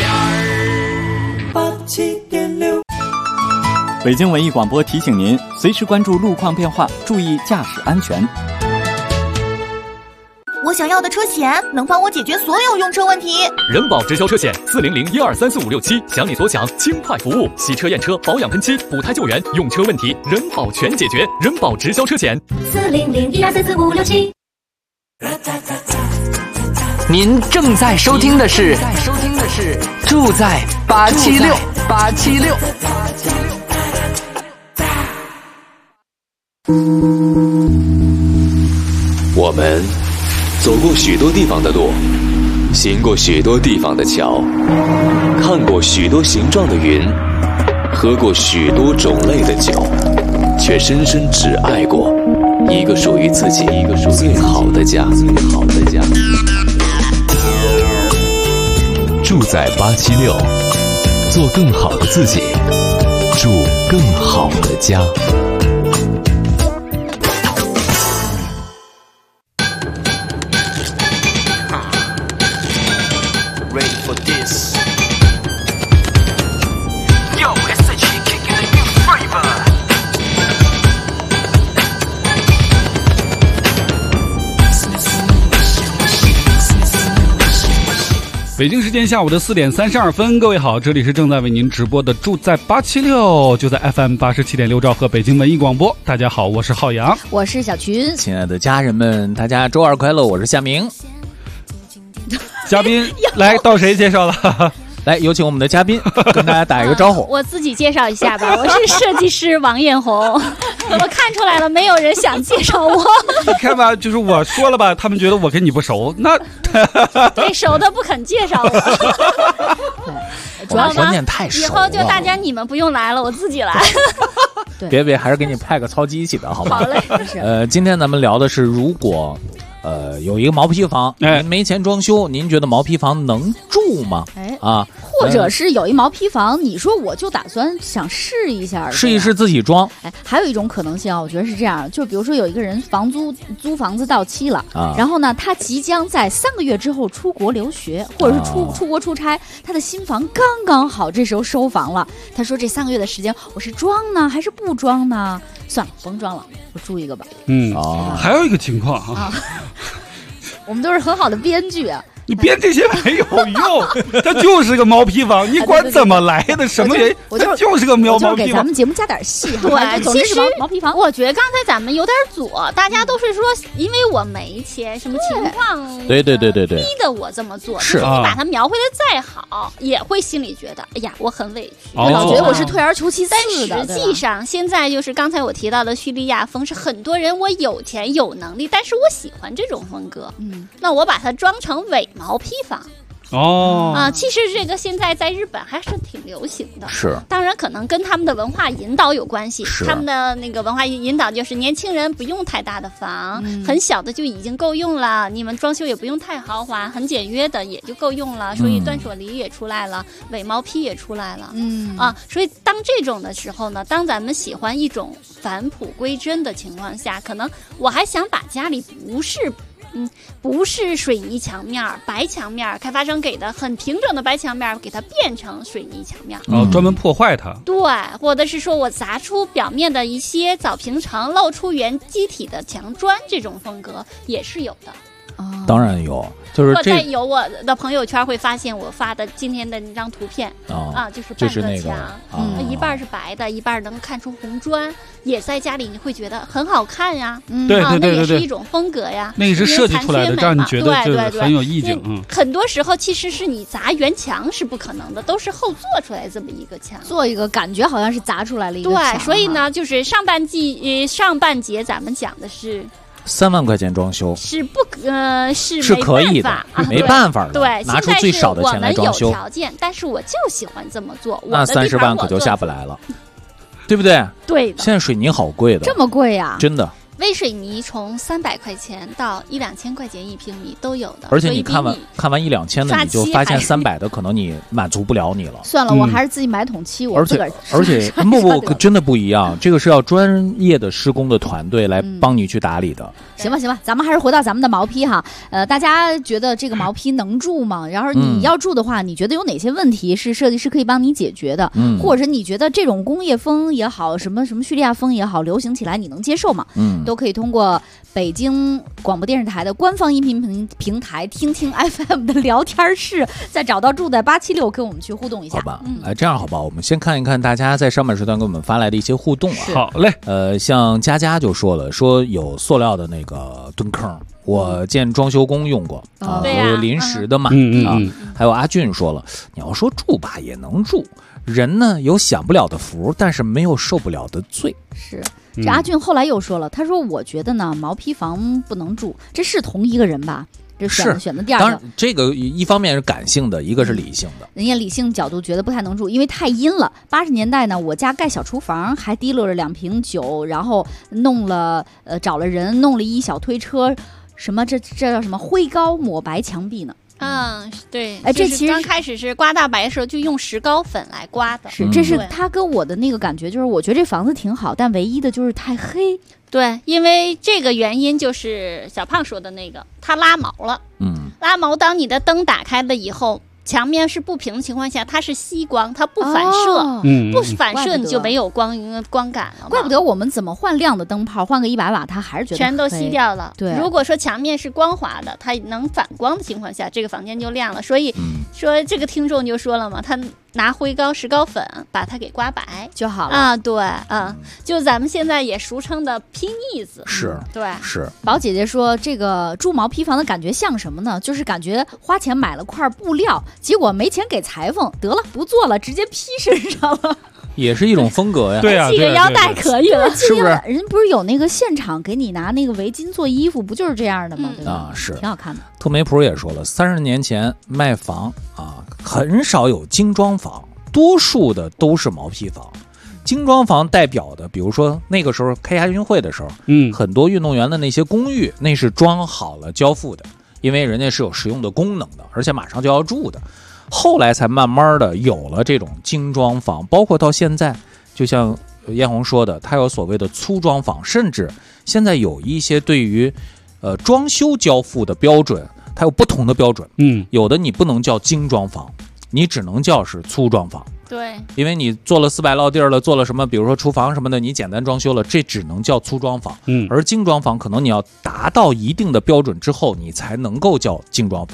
J: 边儿。87.6。
K: 北京文艺广播提醒您，随时关注路况变化，注意驾驶安全。
L: 我想要的车险能帮我解决所有用车问题。
B: 人保直销车险400-1234567，想你所想，轻快服务，洗车验车、保养喷漆、补胎救援，用车问题人保全解决。人保直销车险
M: 400-1234567。您正在收听的是住在876。
B: 我们走过许多地方的路，行过许多地方的桥，看过许多形状的云，喝过许多种类的酒，却深深只爱过一个属于自己最好的家。住在876，做更好的自己，住更好的家。
C: 北京时间下午的4点32分，各位好，这里是正在为您直播的住在876，就在 FM 87.6兆赫北京文艺广播。大家好，我是浩洋，
D: 我是小群。
E: 亲爱的家人们，大家周二快乐！我是夏明。
C: 嘉宾来到谁介绍了？
E: 来，有请我们的嘉宾跟大家打一个招呼。
F: 我自己介绍一下吧，我是设计师王艳红。我看出来了，没有人想介绍我。
C: 你看吧，就是我说了吧，他们觉得我跟你不熟，那
F: 对熟的不肯介绍我。
E: 主要关键太熟了，
F: 以后就大家你们不用来了，我自己来。
E: 别，还是给你派个操机器的好吧？
F: 好嘞。
E: 今天咱们聊的是，如果有一个毛坯房，您没钱装修，您觉得毛坯房能住吗？
D: 或者是有一毛坯房，你说我就打算想试一下，
E: 试一试自己装。
D: 还有一种可能性啊，我觉得是这样，就比如说有一个人租房子到期了，然后呢，他即将在3个月之后出国留学，或者是出国出差，他的新房刚刚好，这时候收房了。他说这3个月的时间，我是装呢还是不装呢？算了，甭装了，我住一个吧。
C: 还有一个情况啊。
D: 我们都是很好的编剧啊。
C: 你编这些没有用，它就是个毛坯房，你管怎么来的，什么原因，它就是个毛坯房。
D: 给咱们节目加点戏，
F: 对，
D: 总之是毛坯房。
F: 我觉得刚才咱们有点左，大家都是说因为我没钱，什么情况？
E: 对，
F: 逼的我这么做。
E: 是
F: 你把它描绘的再好，也会心里觉得，哎呀，我很委屈，
D: 老觉得我是退而求其次
F: 的。但实际上，现在就是刚才我提到的叙利亚风，是很多人我有钱有能力，但是我喜欢这种风格。那我把它装成伪毛坯房。其实这个现在在日本还是挺流行的。
E: 是，
F: 当然可能跟他们的文化引导有关系。他们的那个文化引导就是年轻人不用太大的房，很小的就已经够用了。你们装修也不用太豪华，很简约的也就够用了。所以断舍离也出来了，伪毛坯也出来了。所以当这种的时候呢，当咱们喜欢一种返璞归真的情况下，可能我还想把家里不是水泥墙面、白墙面，开发商给的很平整的白墙面，给它变成水泥墙面，
C: 专门破坏它。
F: 对，或者是说我砸出表面的一些早平层，露出原基体的墙砖，这种风格也是有的。
E: 当然有，就是
F: 在有我的朋友圈会发现我发的今天的那张图片就是半个墙，一半是白的，一半能看出红砖，也在家里你会觉得很好看呀。
C: 对，
F: 那也是一种风格呀。
C: 那个是设计出来的，让你觉得就是很有意境。
F: 很多时候其实是你砸原墙是不可能的，都是后做出来这么一个墙，
D: 做一个感觉好像是砸出来了一个墙。
F: 对，所以呢，就是上半节咱们讲的是。
E: 3万块钱装修
F: 是
E: 可以的，没办法的。
F: 对，
E: 拿出最少的钱来装修。
F: 有条件，但是我就喜欢这么做。
E: 那30万可就下不来了，对不对？
F: 对的。
E: 现在水泥好贵的，
D: 这么贵呀？
E: 真的。
F: 微水泥从300块钱到1-2千块钱1平米都有的，
E: 而且你看完1-2千的，你就发现300的可能你满足不了你了。
D: 算了，我还是自己买桶漆，我自个儿。
E: 而且不真的不一样，这个是要专业的施工的团队来帮你去打理的。
D: 行吧，咱们还是回到咱们的毛坯哈。大家觉得这个毛坯能住吗？然后你要住的话，你觉得有哪些问题是设计师可以帮你解决的？或者你觉得这种工业风也好，什么叙利亚风也好，流行起来你能接受吗？都可以通过北京广播电视台的官方音频平台听听 FM 的聊天室，再找到住在876跟我们去互动一下。
E: 好吧，这样好吧，我们先看一看大家在上半时段给我们发来的一些互动啊。
C: 好嘞，
E: 像佳佳就说了，说有塑料的那个蹲坑，我见装修工用过有临时的嘛还有阿俊说了，你要说住吧也能住，人呢有享不了的福，但是没有受不了的罪。
D: 是。这阿俊后来又说了，他说我觉得呢毛坯房不能住，这是同一个人吧？这选的第二个。
E: 当然这个一方面是感性的，一个是理性的。
D: 人家理性角度觉得不太能住，因为太阴了。80年代呢，我家盖小厨房还提溜着2瓶酒，然后弄了找了人弄了一小推车，什么这叫什么灰膏抹白墙壁呢？
F: 对，
D: 这其实
F: 刚开始是刮大白的时候就用石膏粉来刮的。
D: 这是他跟我的那个感觉，就是我觉得这房子挺好，但唯一的就是太黑。
F: 对，因为这个原因就是小胖说的那个，它拉毛了。拉毛，当你的灯打开了以后，墙面是不平的情况下，它是吸光，它不反射，不反射你就没有光感了。
D: 怪不得我们怎么换亮的灯泡，换个100瓦，它还是觉得
F: 全都吸掉了。
D: 对，
F: 如果说墙面是光滑的，它能反光的情况下，这个房间就亮了。所以说这个听众就说了嘛，他拿灰膏、石膏粉把它给刮白
D: 就好了
F: 啊。对就咱们现在也俗称的拼腻子。
E: 是，
F: 对，
E: 是。
D: 宝姐姐说，这个住毛坯房的感觉像什么呢？就是感觉花钱买了块布料，结果没钱给裁缝，得了不做了，直接披身上了。
E: 也是一种风格呀。
C: 对啊，
F: 系个腰带可以了，
E: 是不是？
D: 人不是有那个现场给你拿那个围巾做衣服，不就是这样的吗？对吧？
E: 是，
D: 挺好看的。
E: 特梅普也说了，30年前卖房很少有精装房，多数的都是毛坯房。精装房代表的，比如说那个时候开亚运会的时候，很多运动员的那些公寓，那是装好了交付的，因为人家是有实用的功能的，而且马上就要住的。后来才慢慢的有了这种精装房，包括到现在，就像燕红说的，它有所谓的粗装房，甚至现在有一些对于装修交付的标准，它有不同的标准。有的你不能叫精装房，你只能叫是粗装房。
F: 对，
E: 因为你做了400落地了，做了什么，比如说厨房什么的，你简单装修了，这只能叫粗装房。而精装房可能你要达到一定的标准之后，你才能够叫精装房。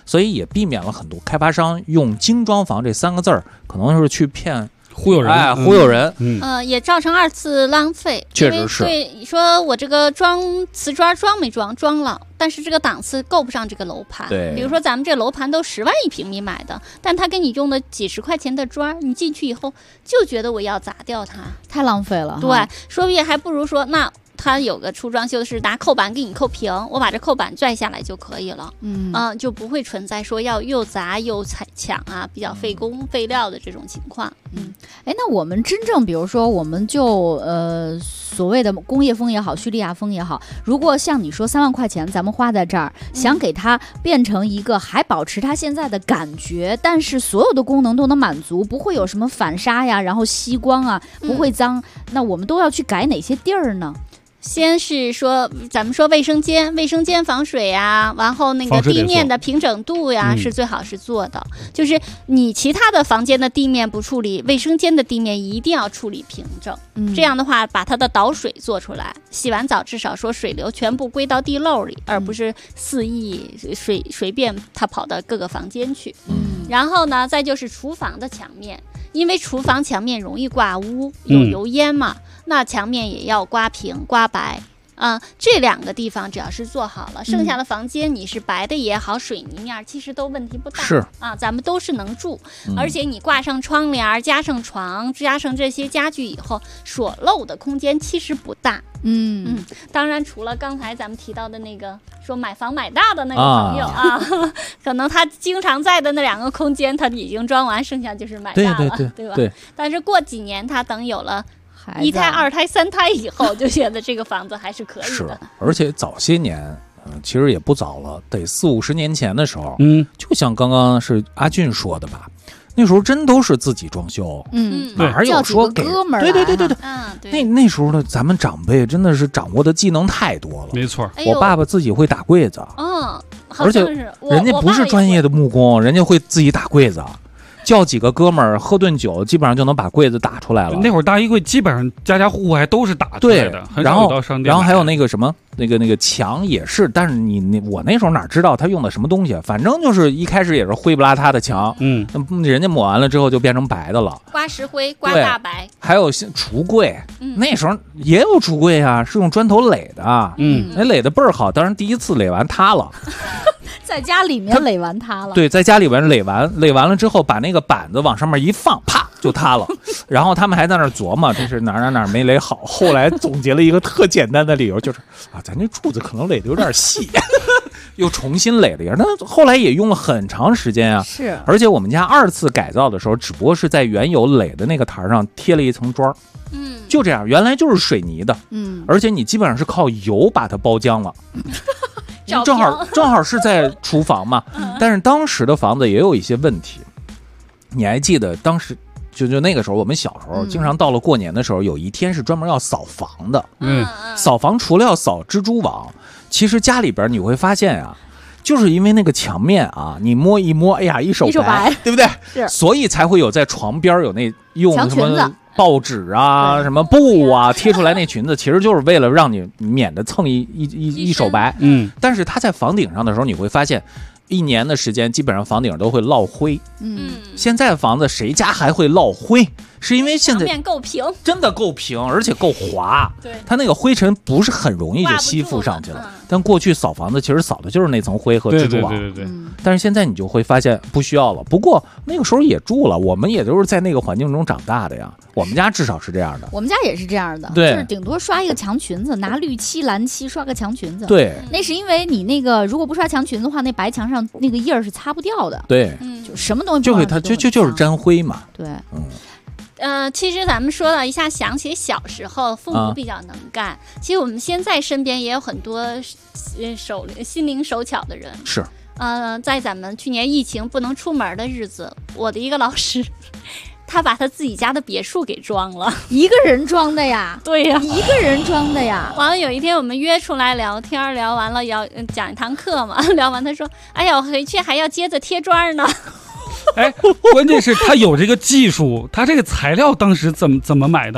E: 所以也避免了很多开发商用精装房这3个字儿，可能是去骗。
C: 忽悠人，
E: 忽悠人，
F: 也造成2次浪费，
E: 确实是。
F: 对，说我这个瓷砖装没装？装了，但是这个档次够不上这个楼盘。
E: 对，
F: 比如说咱们这楼盘都10万1平米买的，但他给你用的几十块钱的砖，你进去以后就觉得我要砸掉它，
D: 太浪费了。
F: 对，说不定还不如说那。它有个出装修是拿扣板给你扣平，我把这扣板拽下来就可以了，就不会存在说要又砸又抢啊，比较费工费料的这种情况。
D: 那我们真正比如说我们就所谓的工业风也好，叙利亚风也好，如果像你说3万块钱咱们花在这儿，想给它变成一个还保持它现在的感觉，但是所有的功能都能满足，不会有什么反沙呀，然后吸光啊，不会脏，那我们都要去改哪些地儿呢？
F: 先是说，咱们说卫生间防水呀，然后那个地面的平整度呀，是最好是做的。就是你其他的房间的地面不处理，卫生间的地面一定要处理平整。这样的话，把它的导水做出来，洗完澡至少说水流全部归到地漏里，而不是肆意随便它跑到各个房间去。然后呢，再就是厨房的墙面。因为厨房墙面容易挂污，有油烟嘛，那墙面也要刮平刮白这2个地方只要是做好了，剩下的房间你是白的也好，水泥面其实都问题不大，
E: 是
F: 咱们都是能住，而且你挂上窗帘，加上床，加上这些家具以后，所漏的空间其实不大。当然除了刚才咱们提到的那个说买房买大的那个朋友可能他经常在的那2个空间他已经装完，剩下就是买大了，对吧？对。但是过几年他等有了1胎、2胎、3胎以后，就觉得这个房子还是可以的。
E: 是，而且早些年，其实也不早了，得40-50年前的时候，就像刚刚是阿俊说的吧，那时候真都是自己装修，哪有说给
D: 哥们儿？
E: 对，那时候的咱们长辈真的是掌握的技能太多了，
C: 没错。
E: 我爸爸自己会打柜子，
F: 而
E: 且人家不是专业的木工，人家会自己打柜子。叫几个哥们儿喝顿酒，基本上就能把柜子打出来了。
C: 那会儿大衣柜基本上家家户户还都是打出来的，很少有到商店。
E: 然后还有那个什么，那个墙也是，但是我那时候哪知道他用的什么东西，反正就是一开始也是灰不拉塌的墙，人家抹完了之后就变成白的了，
F: 刮石灰刮大白。
E: 还有橱柜，那时候也有橱柜啊，是用砖头垒的，那垒的倍儿好，当然第一次垒完塌了。
D: 在家里面垒完塌了，
E: 对，在家里边垒完了之后，把那个板子往上面一放，啪就塌了。然后他们还在那儿琢磨，这是哪儿没垒好。后来总结了一个特简单的理由，就是咱这柱子可能垒的有点细，又重新垒了一下。那后来也用了很长时间啊。
D: 是，
E: 而且我们家2次改造的时候，只不过是在原有垒的那个台上贴了一层砖，就这样，原来就是水泥的，而且你基本上是靠油把它包浆了。正好是在厨房嘛，但是当时的房子也有一些问题。你还记得当时就那个时候，我们小时候经常到了过年的时候，有一天是专门要扫房的。扫房除了要扫蜘蛛网，其实家里边你会发现啊，就是因为那个墙面啊，你摸一摸，哎呀，一手白，对不对？
D: 是，
E: 所以才会有在床边有那用什么报纸啊、什么布啊贴出来那裙子，其实就是为了让你免得蹭一手白。但是它在房顶上的时候，你会发现1年的时间基本上房顶都会落灰。现在的房子谁家还会落灰？是因为现在
F: 面够平，
E: 真的够平，而且够滑。
F: 对，
E: 它那个灰尘不是很容易就吸附上去了。但过去扫房子其实扫的就是那层灰和蜘蛛网。
C: 对。
E: 但是现在你就会发现不需要了。不过那个时候也住了，我们也都是在那个环境中长大的呀。我们家至少是这样的。
D: 我们家也是这样的，
E: 对，
D: 就是顶多刷一个墙裙子，拿绿漆蓝漆刷个墙裙子。
E: 对，
D: 那是因为你那个如果不刷墙裙子的话，那白墙上那个印儿是擦不掉的。
E: 对，
D: 就什么东西
E: 就会它就是沾灰嘛。
D: 对，
F: 其实咱们说到一下，想起小时候父母比较能干。其实我们现在身边也有很多心灵手巧的人。
E: 是。
F: 在咱们去年疫情不能出门的日子，我的一个老师，他把他自己家的别墅给装了，
D: 一个人装的呀？
F: 对呀，
D: 一个人装的呀。
F: 完了有一天我们约出来聊天，聊完了要讲一堂课嘛，聊完他说：“哎呀，我回去还要接着贴砖呢。”
C: 关键是他有这个技术，他这个材料当时怎么买的？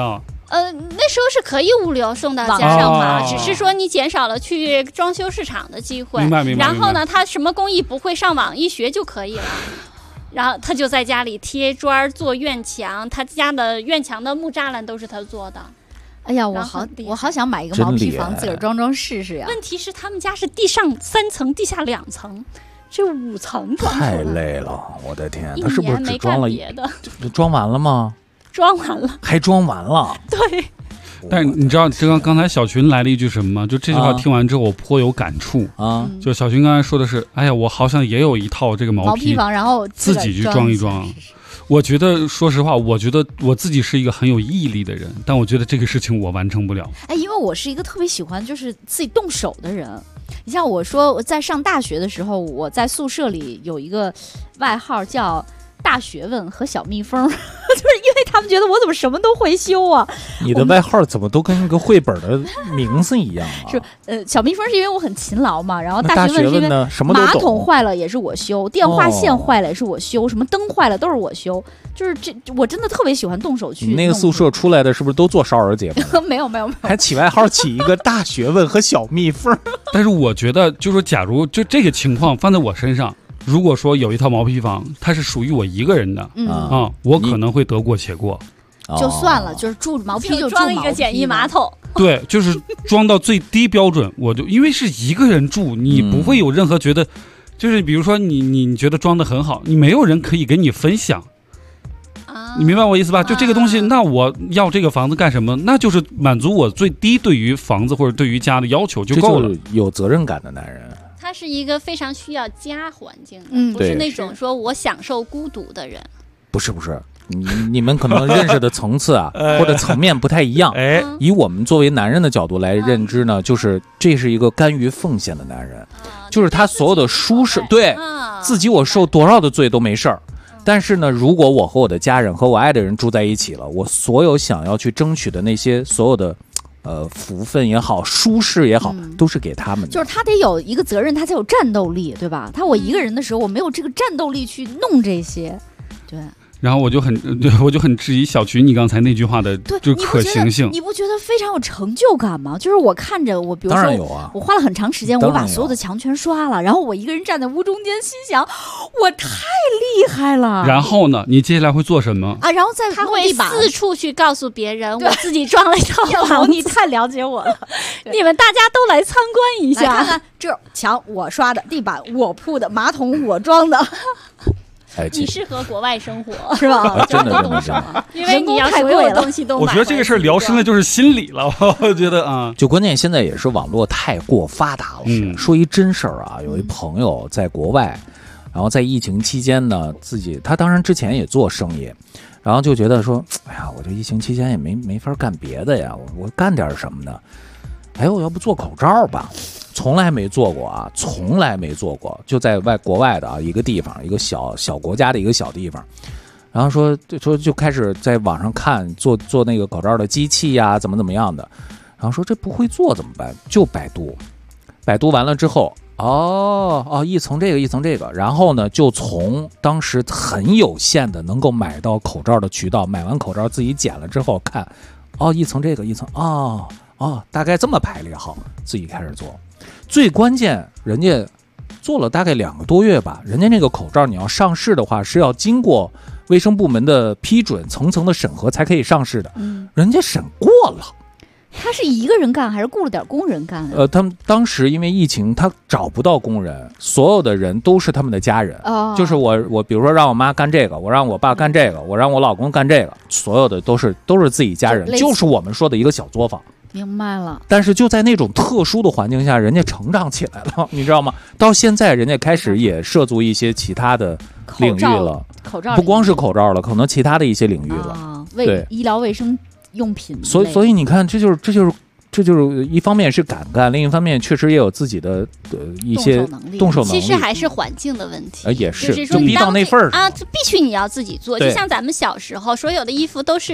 F: 那时候是可以物流送到家上嘛，只是说你减少了去装修市场的机会。
C: 明白。
F: 然后呢，他什么工艺不会，上网一学就可以了。然后他就在家里贴砖做院墙，他家的院墙的木栅栏都是他做的。
D: 哎呀，我好想买一个毛坯房，自个儿装试试呀。
F: 问题是他们家是地上3层，地下2层，这5层装
E: 太累了，我的天！
F: 一
E: 他是不是只装了
F: 别的？
E: 装完了吗？
F: 装完了，
E: 还装完了。
F: 对。
C: 但是你知道，刚才小群来了一句什么吗？就这句话听完之后，我颇有感触啊。就小群刚才说的是，哎呀，我好像也有一套这个毛坯
D: 房，然后
C: 自己去装一装。我觉得，说实话，我觉得我自己是一个很有毅力的人，但我觉得这个事情我完成不了。
D: 哎，因为我是一个特别喜欢就是自己动手的人。你像我说，我在上大学的时候，我在宿舍里有一个外号叫大学问和小蜜蜂，就是因为他们觉得我怎么什么都会修啊。
E: 你的外号怎么都跟一个绘本的名字一样啊？
D: 是小蜜蜂是因为我很勤劳嘛，然后大学问是因为马桶坏了也是我修，电话线坏了也是我修，什么灯坏了都是我修，就是我真的特别喜欢动手去。
E: 你那个宿舍出来的是不是都做少儿节目？
D: 没有，
E: 还起外号起一个大学问和小蜜蜂。
C: 但是我觉得，就是说假如就这个情况放在我身上。如果说有一套毛坯房，它是属于我一个人的，我可能会得过且过。
D: 就算了，就是住毛坯就
F: 装一个简易马桶。
C: 对，就是装到最低标准。我就因为是一个人住，你不会有任何觉得，就是比如说你觉得装得很好，你没有人可以跟你分享。你明白我意思吧？就这个东西，那我要这个房子干什么？那就是满足我最低对于房子或者对于家的要求就够了。
E: 这就是有责任感的男人。
F: 他是一个非常需要家环境的，不是那种说我享受孤独的人。
E: 不是，你们可能认识的层次啊，或者层面不太一样。以我们作为男人的角度来认知呢，就是这是一个甘于奉献的男人，就是他所有的舒适，对自己我受多少的罪都没事儿。但是呢，如果我和我的家人和我爱的人住在一起了，我所有想要去争取的那些所有的。福分也好，舒适也好，都是给他们的。
D: 就是他得有一个责任，他才有战斗力，对吧？我一个人的时候，我没有这个战斗力去弄这些，对。
C: 然后我就很质疑小群你刚才那句话的就可行性。
D: 你不觉得非常有成就感吗？就是我看着我，比如说我花了很长时间，我把所有的墙全刷了，然后我一个人站在屋中间，心想我太厉害了。
C: 然后呢，你接下来会做什么
D: 啊？然后
F: 他会四处去告诉别人，我自己装了一套房。
D: 你太了解我了，
F: 你们大家都来参观一下，
D: 看看这墙我刷的，地板我铺的，马桶我装的。
F: 你适合国外生活
D: 是吧？
E: 真的，
F: 因为你要所有东西都买。
C: 我觉得这个事儿聊深了就是心理了，我觉得啊，
E: 就关键现在也是网络太过发达了。说一真事儿啊，有一朋友在国外，然后在疫情期间呢，他当然之前也做生意，然后就觉得说，哎呀，我这疫情期间也没法干别的呀，我干点什么呢？哎，我要不做口罩吧？从来没做过啊，从来没做过，就在国外的啊一个地方，一个小国家的一个小地方，然后说就开始在网上看做那个口罩的机器呀，怎么样的，然后说这不会做怎么办？就百度完了之后，一层这个一层这个，然后呢就从当时很有限的能够买到口罩的渠道，买完口罩自己剪了之后看，一层这个一层大概这么排列好，自己开始做。最关键，人家做了大概2个多月吧，人家那个口罩你要上市的话是要经过卫生部门的批准，层层的审核才可以上市的。人家审过了。
D: 他是一个人干还是雇了点工人干？
E: 他们当时因为疫情，他找不到工人，所有的人都是他们的家人。就是我比如说让我妈干这个，我让我爸干这个，我让我老公干这个，所有的都是自己家人，就是我们说的一个小作坊。
D: 明白了。
E: 但是就在那种特殊的环境下，人家成长起来了，你知道吗？到现在人家开始也涉足一些其他的领域了，
D: 口罩
E: 不光是口罩了，可能其他的一些领域了。对，
D: 医疗卫生用品。
E: 所以你看，这就是一方面是敢干，另一方面确实也有自己的一些动手能力。
F: 其实还是环境的问题，
E: 也是，
F: 就是说
E: 逼到那份儿
F: 啊，这必须你要自己做。就像咱们小时候，所有的衣服都是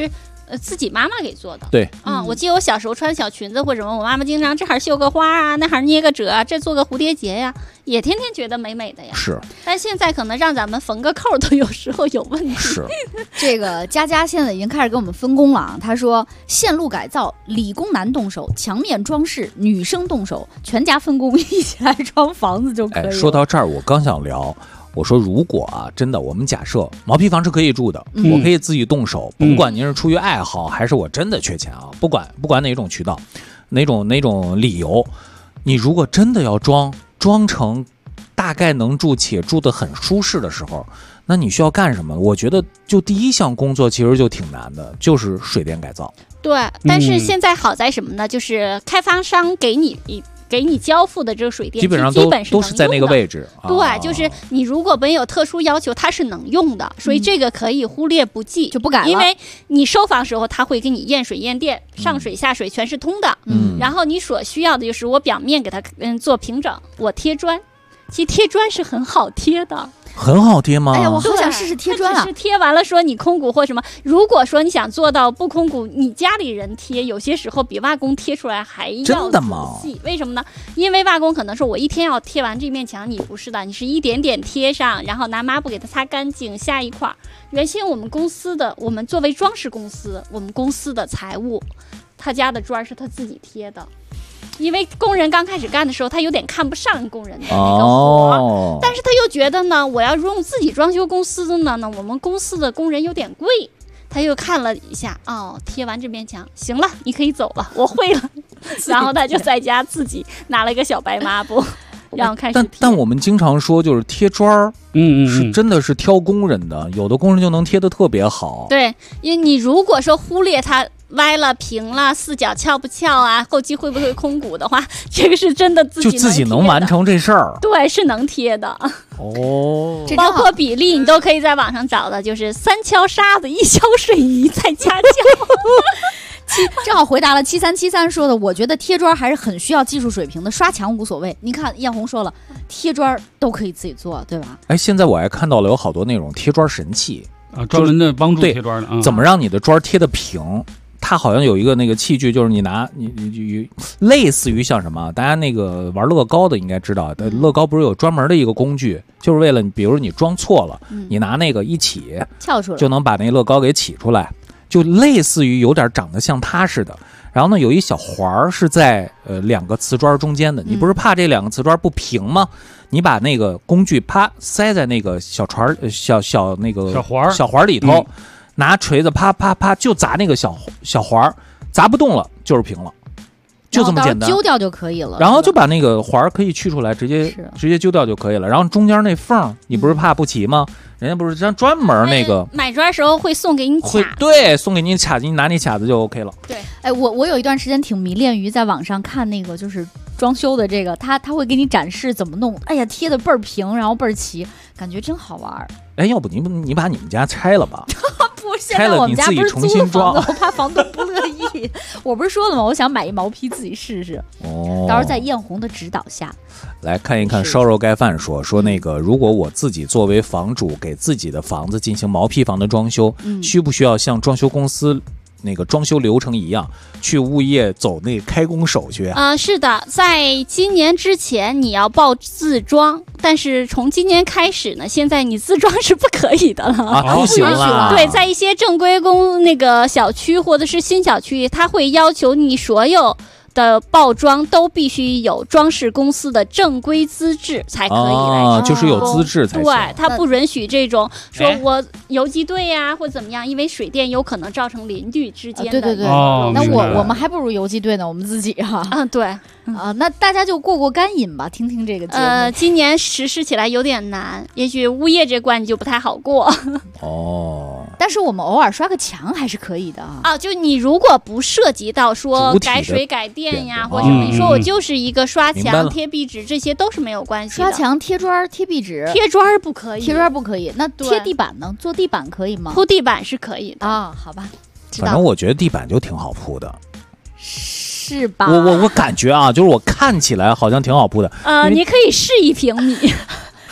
F: 自己妈妈给做的。
E: 对，
F: 我记得我小时候穿小裙子或者什么，我妈妈经常这还绣个花啊，那还捏个褶啊，这做个蝴蝶结呀，也天天觉得美美的呀。
E: 是，
F: 但现在可能让咱们缝个扣都有时候有问题。
E: 是，
D: 这个佳佳现在已经开始给我们分工了啊。他说，线路改造，理工男动手；墙面装饰，女生动手，全家分工，一起来装房子就可以了。
E: 说到这儿，我刚想聊。我说，如果啊，真的，我们假设毛坯房是可以住的，我可以自己动手，甭管您是出于爱好，还是我真的缺钱啊，不管哪种渠道，哪种理由，你如果真的要装成大概能住且住得很舒适的时候，那你需要干什么？我觉得就第一项工作其实就挺难的，就是水电改造。
F: 对，但是现在好在什么呢？就是开发商给你交付的这个水电
E: 基本上都是在那个位置。
F: 对，就是你如果没有特殊要求，它是能用的，所以这个可以忽略不计，
D: 就不改了。
F: 因为你收房时候，他会给你验水验电，上水下水全是通的。然后你所需要的就是我表面给它做平整，我贴砖。其实贴砖是很好贴的。
E: 很好贴吗？
D: 哎呀，我好想试试贴砖啊！
F: 只是贴完了说你空鼓或什么，如果说你想做到不空鼓，你家里人贴，有些时候比瓦工贴出来还要
E: 真的吗？
F: 为什么呢？因为瓦工可能说我一天要贴完这面墙，你不是的，你是一点点贴上，然后拿抹布给它擦干净，下一块。原先我们作为装饰公司，我们公司的财务，他家的砖是他自己贴的。因为工人刚开始干的时候，他有点看不上工人的那个活，但是他又觉得呢，我要用自己装修公司的呢，我们公司的工人有点贵，他又看了一下，贴完这面墙，行了，你可以走了，我会了，然后他就在家自己拿了一个小白抹布，然后开始贴。
E: 但我们经常说，就是贴砖是真的是挑工人的，有的工人就能贴得特别好。
F: 对，因为你如果说忽略他歪了平了，四角翘不翘啊，后期会不会空鼓的话，这个是真的自己
E: 能完成这事儿。
F: 对，是能贴的。包括比例你都可以在网上找的，就是3敲沙子，1敲水泥，再加胶。
D: 正好回答了7373说的，我觉得贴砖还是很需要技术水平的，刷墙无所谓。你看艳红说了，贴砖都可以自己做，对吧？
E: 哎，现在我还看到了有好多那种贴砖神器
C: 啊，专门的帮助贴砖的。
E: 怎么让你的砖贴得平？它好像有一个那个器具，就是你拿你类似于像什么，大家那个玩乐高的应该知道，乐高不是有专门的一个工具，就是为了比如你装错了，你拿那个一起
D: 撬出来，
E: 就能把那乐高给起出来，就类似于有点长得像它似的。然后呢，有一小环是在2个瓷砖中间的，你不是怕这2个瓷砖不平吗？你把那个工具啪塞在那个小那个小环里头。拿锤子啪啪啪就砸那个小环，砸不动了就是平了，就这么简单，
D: 揪掉就可以了。
E: 然后就把那个环可以去出来，直接揪掉就可以了。然后中间那缝，你不是怕不齐吗？人家不是专门那个
F: 买砖时候会送给你卡，
E: 对，送给你卡，你拿你卡子就 OK 了。
F: 对，
D: 哎，我有一段时间挺迷恋于在网上看那个就是装修的这个，他会给你展示怎么弄，哎呀，贴的倍儿平，然后倍儿齐，感觉真好玩。
E: 哎，要不你把你们家拆了吧？
D: 不，现在我们家不是租的房子，我怕房东不乐意。我不是说了吗？我想买一毛坯自己试试。到时候在艳红的指导下，
E: 来看一看烧肉盖饭说那个，如果我自己作为房主给自己的房子进行毛坯房的装修，需不需要像装修公司那个装修流程一样，去物业走那开工手续
F: 是的，在今年之前你要报自装，但是从今年开始呢，现在你自装是不可以的了
E: 不行了。
F: 对，在一些正规那个小区或者是新小区，它会要求你所有的报装都必须有装饰公司的正规资质才可以来
E: 就是有资质才行。
F: 对，它不允许这种说我游击队呀或怎么样，因为水电有可能造成邻居之间的。
D: 对，那我们还不如游击队呢，我们自己
F: 对
D: 那大家就过干瘾吧，听听这个节目。
F: 今年实施起来有点难，也许物业这关就不太好过。
D: 但是我们偶尔刷个墙还是可以的
F: 就你如果不涉及到说改水改电呀或者你说我就是一个刷墙贴壁纸，这些都是没有关系的。
D: 刷墙贴砖贴壁纸，
F: 贴砖不可以，
D: 贴砖不可以。那贴地板呢？做地板可以吗？
F: 铺地板是可以的
D: 好吧，
E: 反正我觉得地板就挺好铺的。
D: 是吧？
E: 我感觉就是我看起来好像挺好铺的。
F: 你可以试1平米。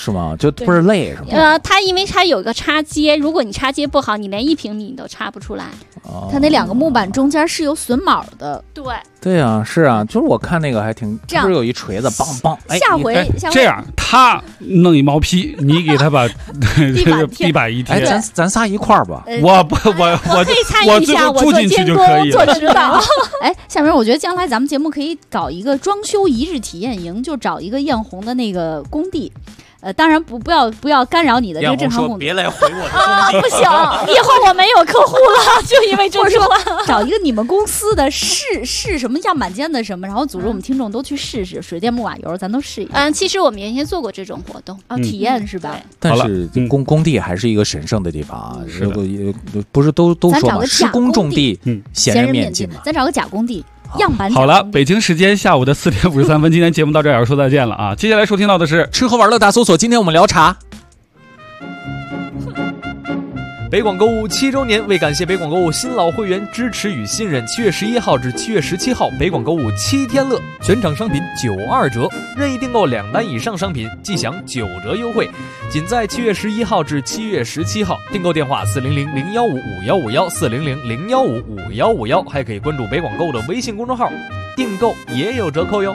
E: 是吗？就不是累是吗？
F: 它因为它有个插接，如果你插接不好，你连1平米你都插不出来。
D: 它那2个木板中间是有损卯的。
F: 对
E: 啊，是啊，就是我看那个还挺，
D: 这样
E: 不是有一锤子，梆梆。
D: 下回
C: 这样，他弄一毛坯，你给他把地板一贴。
E: 咱仨一块儿吧。
C: 我
F: 可以参与一下，我
C: 住进去就可以
F: 做指导。
D: 下面我觉得将来咱们节目可以搞一个装修1日体验营，就找一个艳红的那个工地。当然不要干扰你的这个正常工作。
E: 别来回我的
F: 不行，以后我没有客户了，就因为这句话。
D: 找一个你们公司的试什么样板间的什么，然后组织我们听众都去试试水电木瓦油，咱都试一下。
F: 其实我们原先做过这种活动
D: 体验是吧？
E: 但是工地还是一个神圣的地方啊，不是都说嘛，施工种地，闲人免进嘛。
D: 咱找个假工地。样板
C: 好了，北京时间下午的4点53分，今天节目到这儿要说再见了啊！接下来收听到的是
E: 吃喝玩乐大搜索，今天我们聊茶。
N: 北广购物7周年，为感谢北广购物新老会员支持与信任，7月11号至7月17号，北广购物7天乐，全场商品92折，任意订购2单以上商品即享9折优惠，仅在7月11号至7月17号。订购电话400-015-5151，400-015-5151，还可以关注北广购的微信公众号，订购也有折扣哟。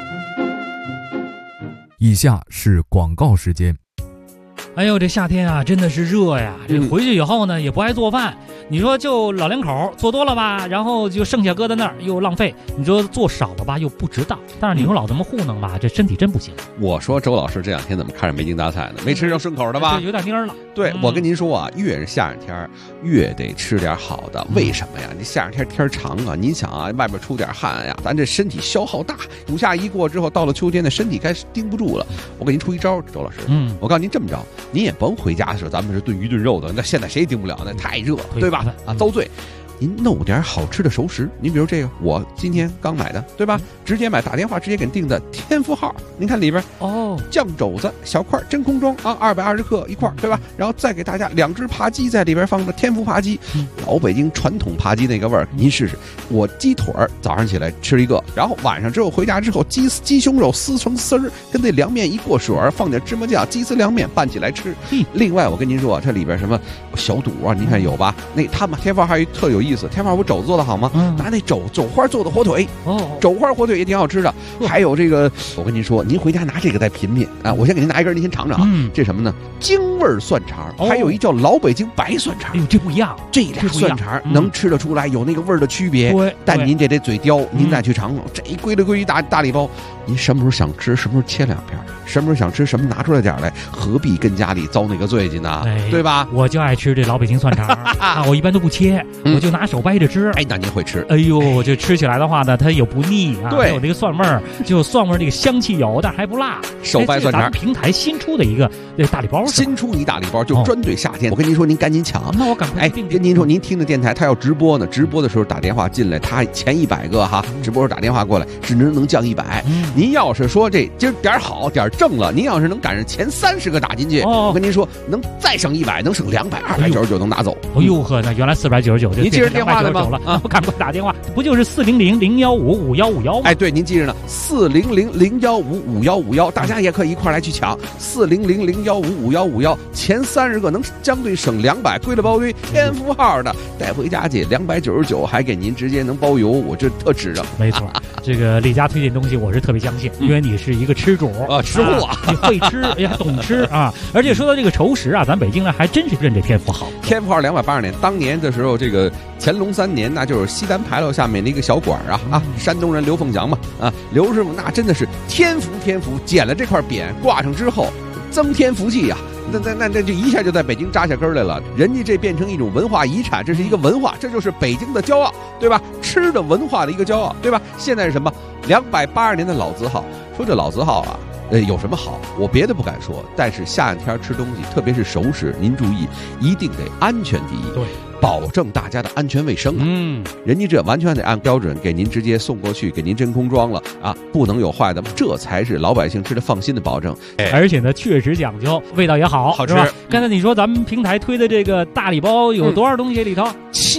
O: 以下是广告时间。
P: 哎呦，这夏天啊，真的是热呀！这回去以后呢，也不爱做饭。你说就老两口做多了吧，然后就剩下搁在那儿又浪费。你说做少了吧，又不值当。但是你说老这么糊弄吧，这身体真不行。
Q: 我说周老师这2天怎么看着没精打采呢？没吃上顺口的吧？
P: 有点蔫了。
Q: 对，我跟您说啊，越是夏天越得吃点好的。为什么呀？你夏天长啊，你想啊，外边出点汗呀，咱这身体消耗大。暑夏一过之后，到了秋天的身体该盯不住了。我给您出一招，周老师。我告诉您这么着，您也甭回家的时候，咱们是炖鱼炖肉的，那现在谁也盯不了，那太热，对吧？遭罪。您弄点好吃的熟食，您比如这个，我今天刚买的，对吧？直接买，打电话直接给您订的天福号，您看里边酱肘子小块真空装啊，220克一块，对吧？然后再给大家2只扒鸡在里边放着天福扒鸡，老北京传统扒鸡那个味儿，您试试。我鸡腿早上起来吃一个，然后晚上之后回家之后，鸡胸肉撕成丝儿，跟那凉面一过水，放点芝麻酱，鸡丝凉面拌起来吃。另外我跟您说，这里边什么小肚啊，您看有吧？那他们天福还特有意思，天福不肘子做的好吗？拿那肘花做的火腿，肘花火腿也挺好吃的。还有这个，我跟您说，您回家拿这个再品品啊！我先给您拿一根，您先尝尝啊。这什么呢？京味蒜肠，还有一叫老北京白蒜肠。
P: 哎呦，这不一样，
Q: 这俩蒜肠能吃得出来有那个味儿的区别。但您这得嘴刁，您再去尝尝。这一归了归一大礼包，您什么时候想吃，什么时候切2片，什么时候想吃什么拿出来点来，何必跟家里遭那个罪去呢？对吧？
P: 我就爱吃这老北京蒜肠啊，我一般都不切，我就拿手掰着吃。
Q: 哎，那您会吃？
P: 哎呦，这吃起来的话呢，它也不腻啊，
Q: 对，
P: 有那个蒜味儿，就蒜味儿那个香气有，但还不辣。
Q: 手掰蒜肠，
P: 咱们平台新出的一个大礼包，
Q: 新出一大礼包，就专对夏天。我跟您说，您赶紧抢。
P: 那我赶快订。
Q: 跟您说，您听的电台他要直播呢，直播的时候打电话进来，他前100个哈，直播时候打电话过来，只能降100。您要是说这今儿点好点正了，您要是能赶上前30个打进去，我跟您说，能再省100，能省200，299能拿走。
P: 哎呦呵，那原来499，
Q: 您记着电话了吗？
P: 我赶快打电话，不就是400-015-5151吗？
Q: 哎，对，您记着呢，400-015-5151，大家也可以一块来去抢400-015-5151，前30个能相对省200，归了包堆天福号的带回家去299，还给您直接能包邮，我这特值着。
P: 没错，这个李佳推荐东西我是特别相信，因为你是一个吃主
Q: 啊，吃货，
P: 你会吃也懂吃啊。而且说到这个熟食啊，咱北京人还真是认这天福好。
Q: 天福号280年，当年的时候，这个乾隆3年，那就是西单牌楼下面的一个小馆啊，山东人刘凤祥嘛啊，刘师傅那真的是天福，捡了这块匾挂上之后，增添福气呀。那就一下就在北京扎下根来了，人家这变成一种文化遗产，这是一个文化，这就是北京的骄傲，对吧？吃的文化的一个骄傲，对吧？现在是什么？280年的老字号，说这老字号啊，有什么好？我别的不敢说，但是夏天吃东西，特别是熟食，您注意，一定得安全第一。
P: 对。
Q: 保证大家的安全卫生啊！人家这完全得按标准给您直接送过去，给您真空装了啊，不能有坏的，这才是老百姓吃的放心的保证。
P: 而且呢，确实讲究，味道也好，
Q: 好吃。
P: 刚才你说咱们平台推的这个大礼包有多少东西里头？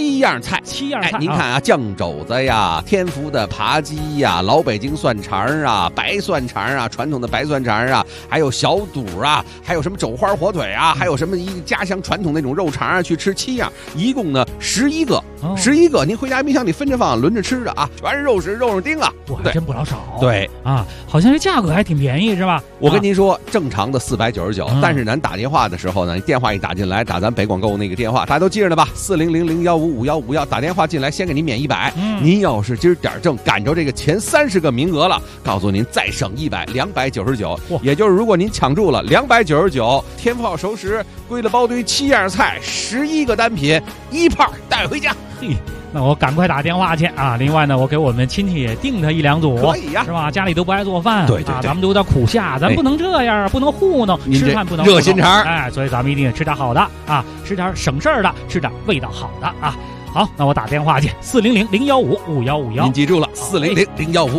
Q: 7样菜。
P: 7样菜，
Q: 您看啊，酱肘子呀，天福的扒鸡呀，老北京蒜肠啊，白蒜肠啊，传统的白蒜肠啊，还有小肚啊，还有什么肘花火腿啊，还有什么一家乡传统那种肉肠啊，去吃7样，一共呢11个，11个，您回家冰箱里分着放，轮着吃的啊，全是肉食肉丁啊，
P: 哇，真不老少。
Q: 对
P: 啊，好像这价格还挺便宜是吧？
Q: 我跟您说，正常的499，但是咱打电话的时候呢，电话一打进来，打咱北广购那个电话，大家都记着呢吧？400001555151，打电话进来先给您免100。您要是今儿点正赶着这个前30个名额了，告诉您再省100，299。也就是如果您抢住了299，天炮熟食、归了包堆7样菜，11个单品，1炮带回家。
P: 嘿，那我赶快打电话去啊！另外呢，我给我们亲戚也订他1-2组，
Q: 可以呀，
P: 是吧？家里都不爱做饭，
Q: 对，
P: 咱们都有点苦夏，咱不能这样，不能糊弄，吃饭不能
Q: 热心肠，
P: 哎，所以咱们一定吃点好的啊，吃点省事儿的，吃点味道好的啊。好，那我打电话去，400-015-5151，
Q: 您记住了，400-015-5151。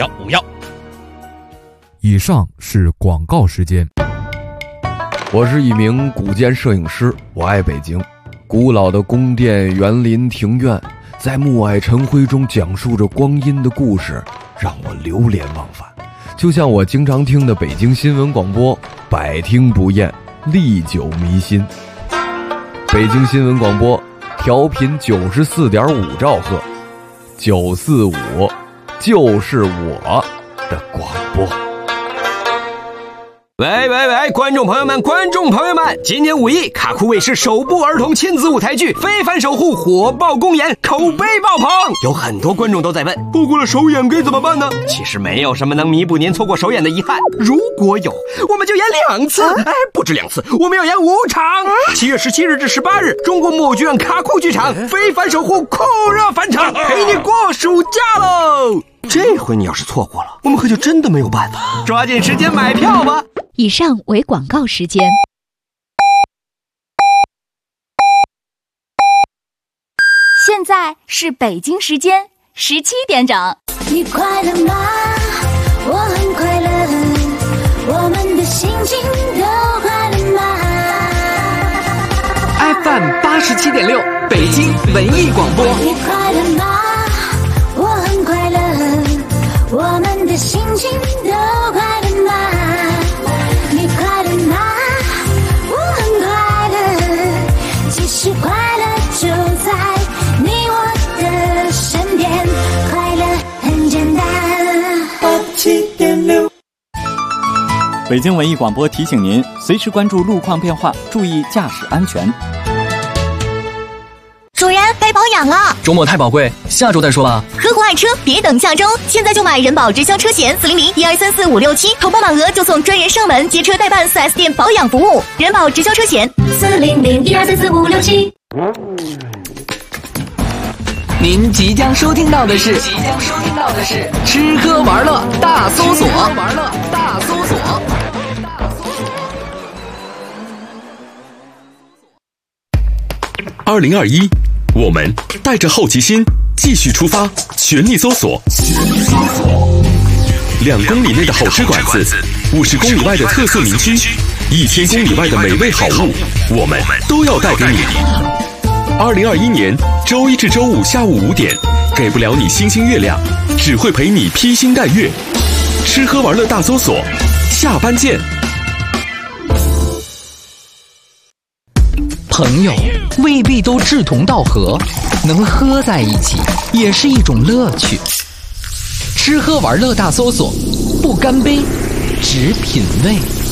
O: 以上是广告时间。
R: 我是一名古建摄影师，我爱北京。古老的宫殿、园林、庭院，在暮霭晨辉中讲述着光阴的故事，让我流连忘返。就像我经常听的北京新闻广播，百听不厌，历久弥新。北京新闻广播调频94.5兆赫，945就是我的广播。
S: 喂，观众朋友们，今年5一，卡酷卫视首部儿童亲子舞台剧《非凡守护》火爆公演，口碑爆棚。有很多观众都在问，错过了首演该怎么办呢？其实没有什么能弥补您错过首演的遗憾，如果有，我们就演2次，不止2次，我们要演5场。7月17日至18日，中国木偶剧院卡酷剧场《非凡守护》酷热返场，陪你过暑假喽！这回你要是错过了，我们可就真的没有办法，抓紧时间买票吧。
H: 以上为广告时间。现在是北京时间17点整。
T: 你快乐吗？我很快乐，我们的心情都快乐吗
M: ？FM 87.6，北京文艺广播。
T: 你快乐吗？我很快乐，我们的心情都快乐吗？你快乐吗？我很快乐，其实快乐就在你我的身边，快乐很简单。87.6。
K: 北京文艺广播提醒您，随时关注路况变化，注意驾驶安全。
L: 主人，该保养了。
M: 周末太宝贵，下周再说吧。
L: 合伙爱车，别等下周，现在就买人保直销车险400-1234-567，投保满额就送专人上门接车代办 4S 店保养服务。人保直销车险400-1234-567。
M: 您即将收听到的是吃喝玩乐大搜索。
A: 2021，我们带着好奇心继续出发，全力搜索。2公里内的好吃馆子，50公里外的特色民居，1000公里外的美味好物，我们都要带给你。2021年周1至周5下午5点，给不了你星星月亮，只会陪你披星戴月。吃喝玩乐大搜索，下班见。
M: 朋友未必都志同道合，能喝在一起也是一种乐趣。吃喝玩乐大搜索，不干杯，只品味。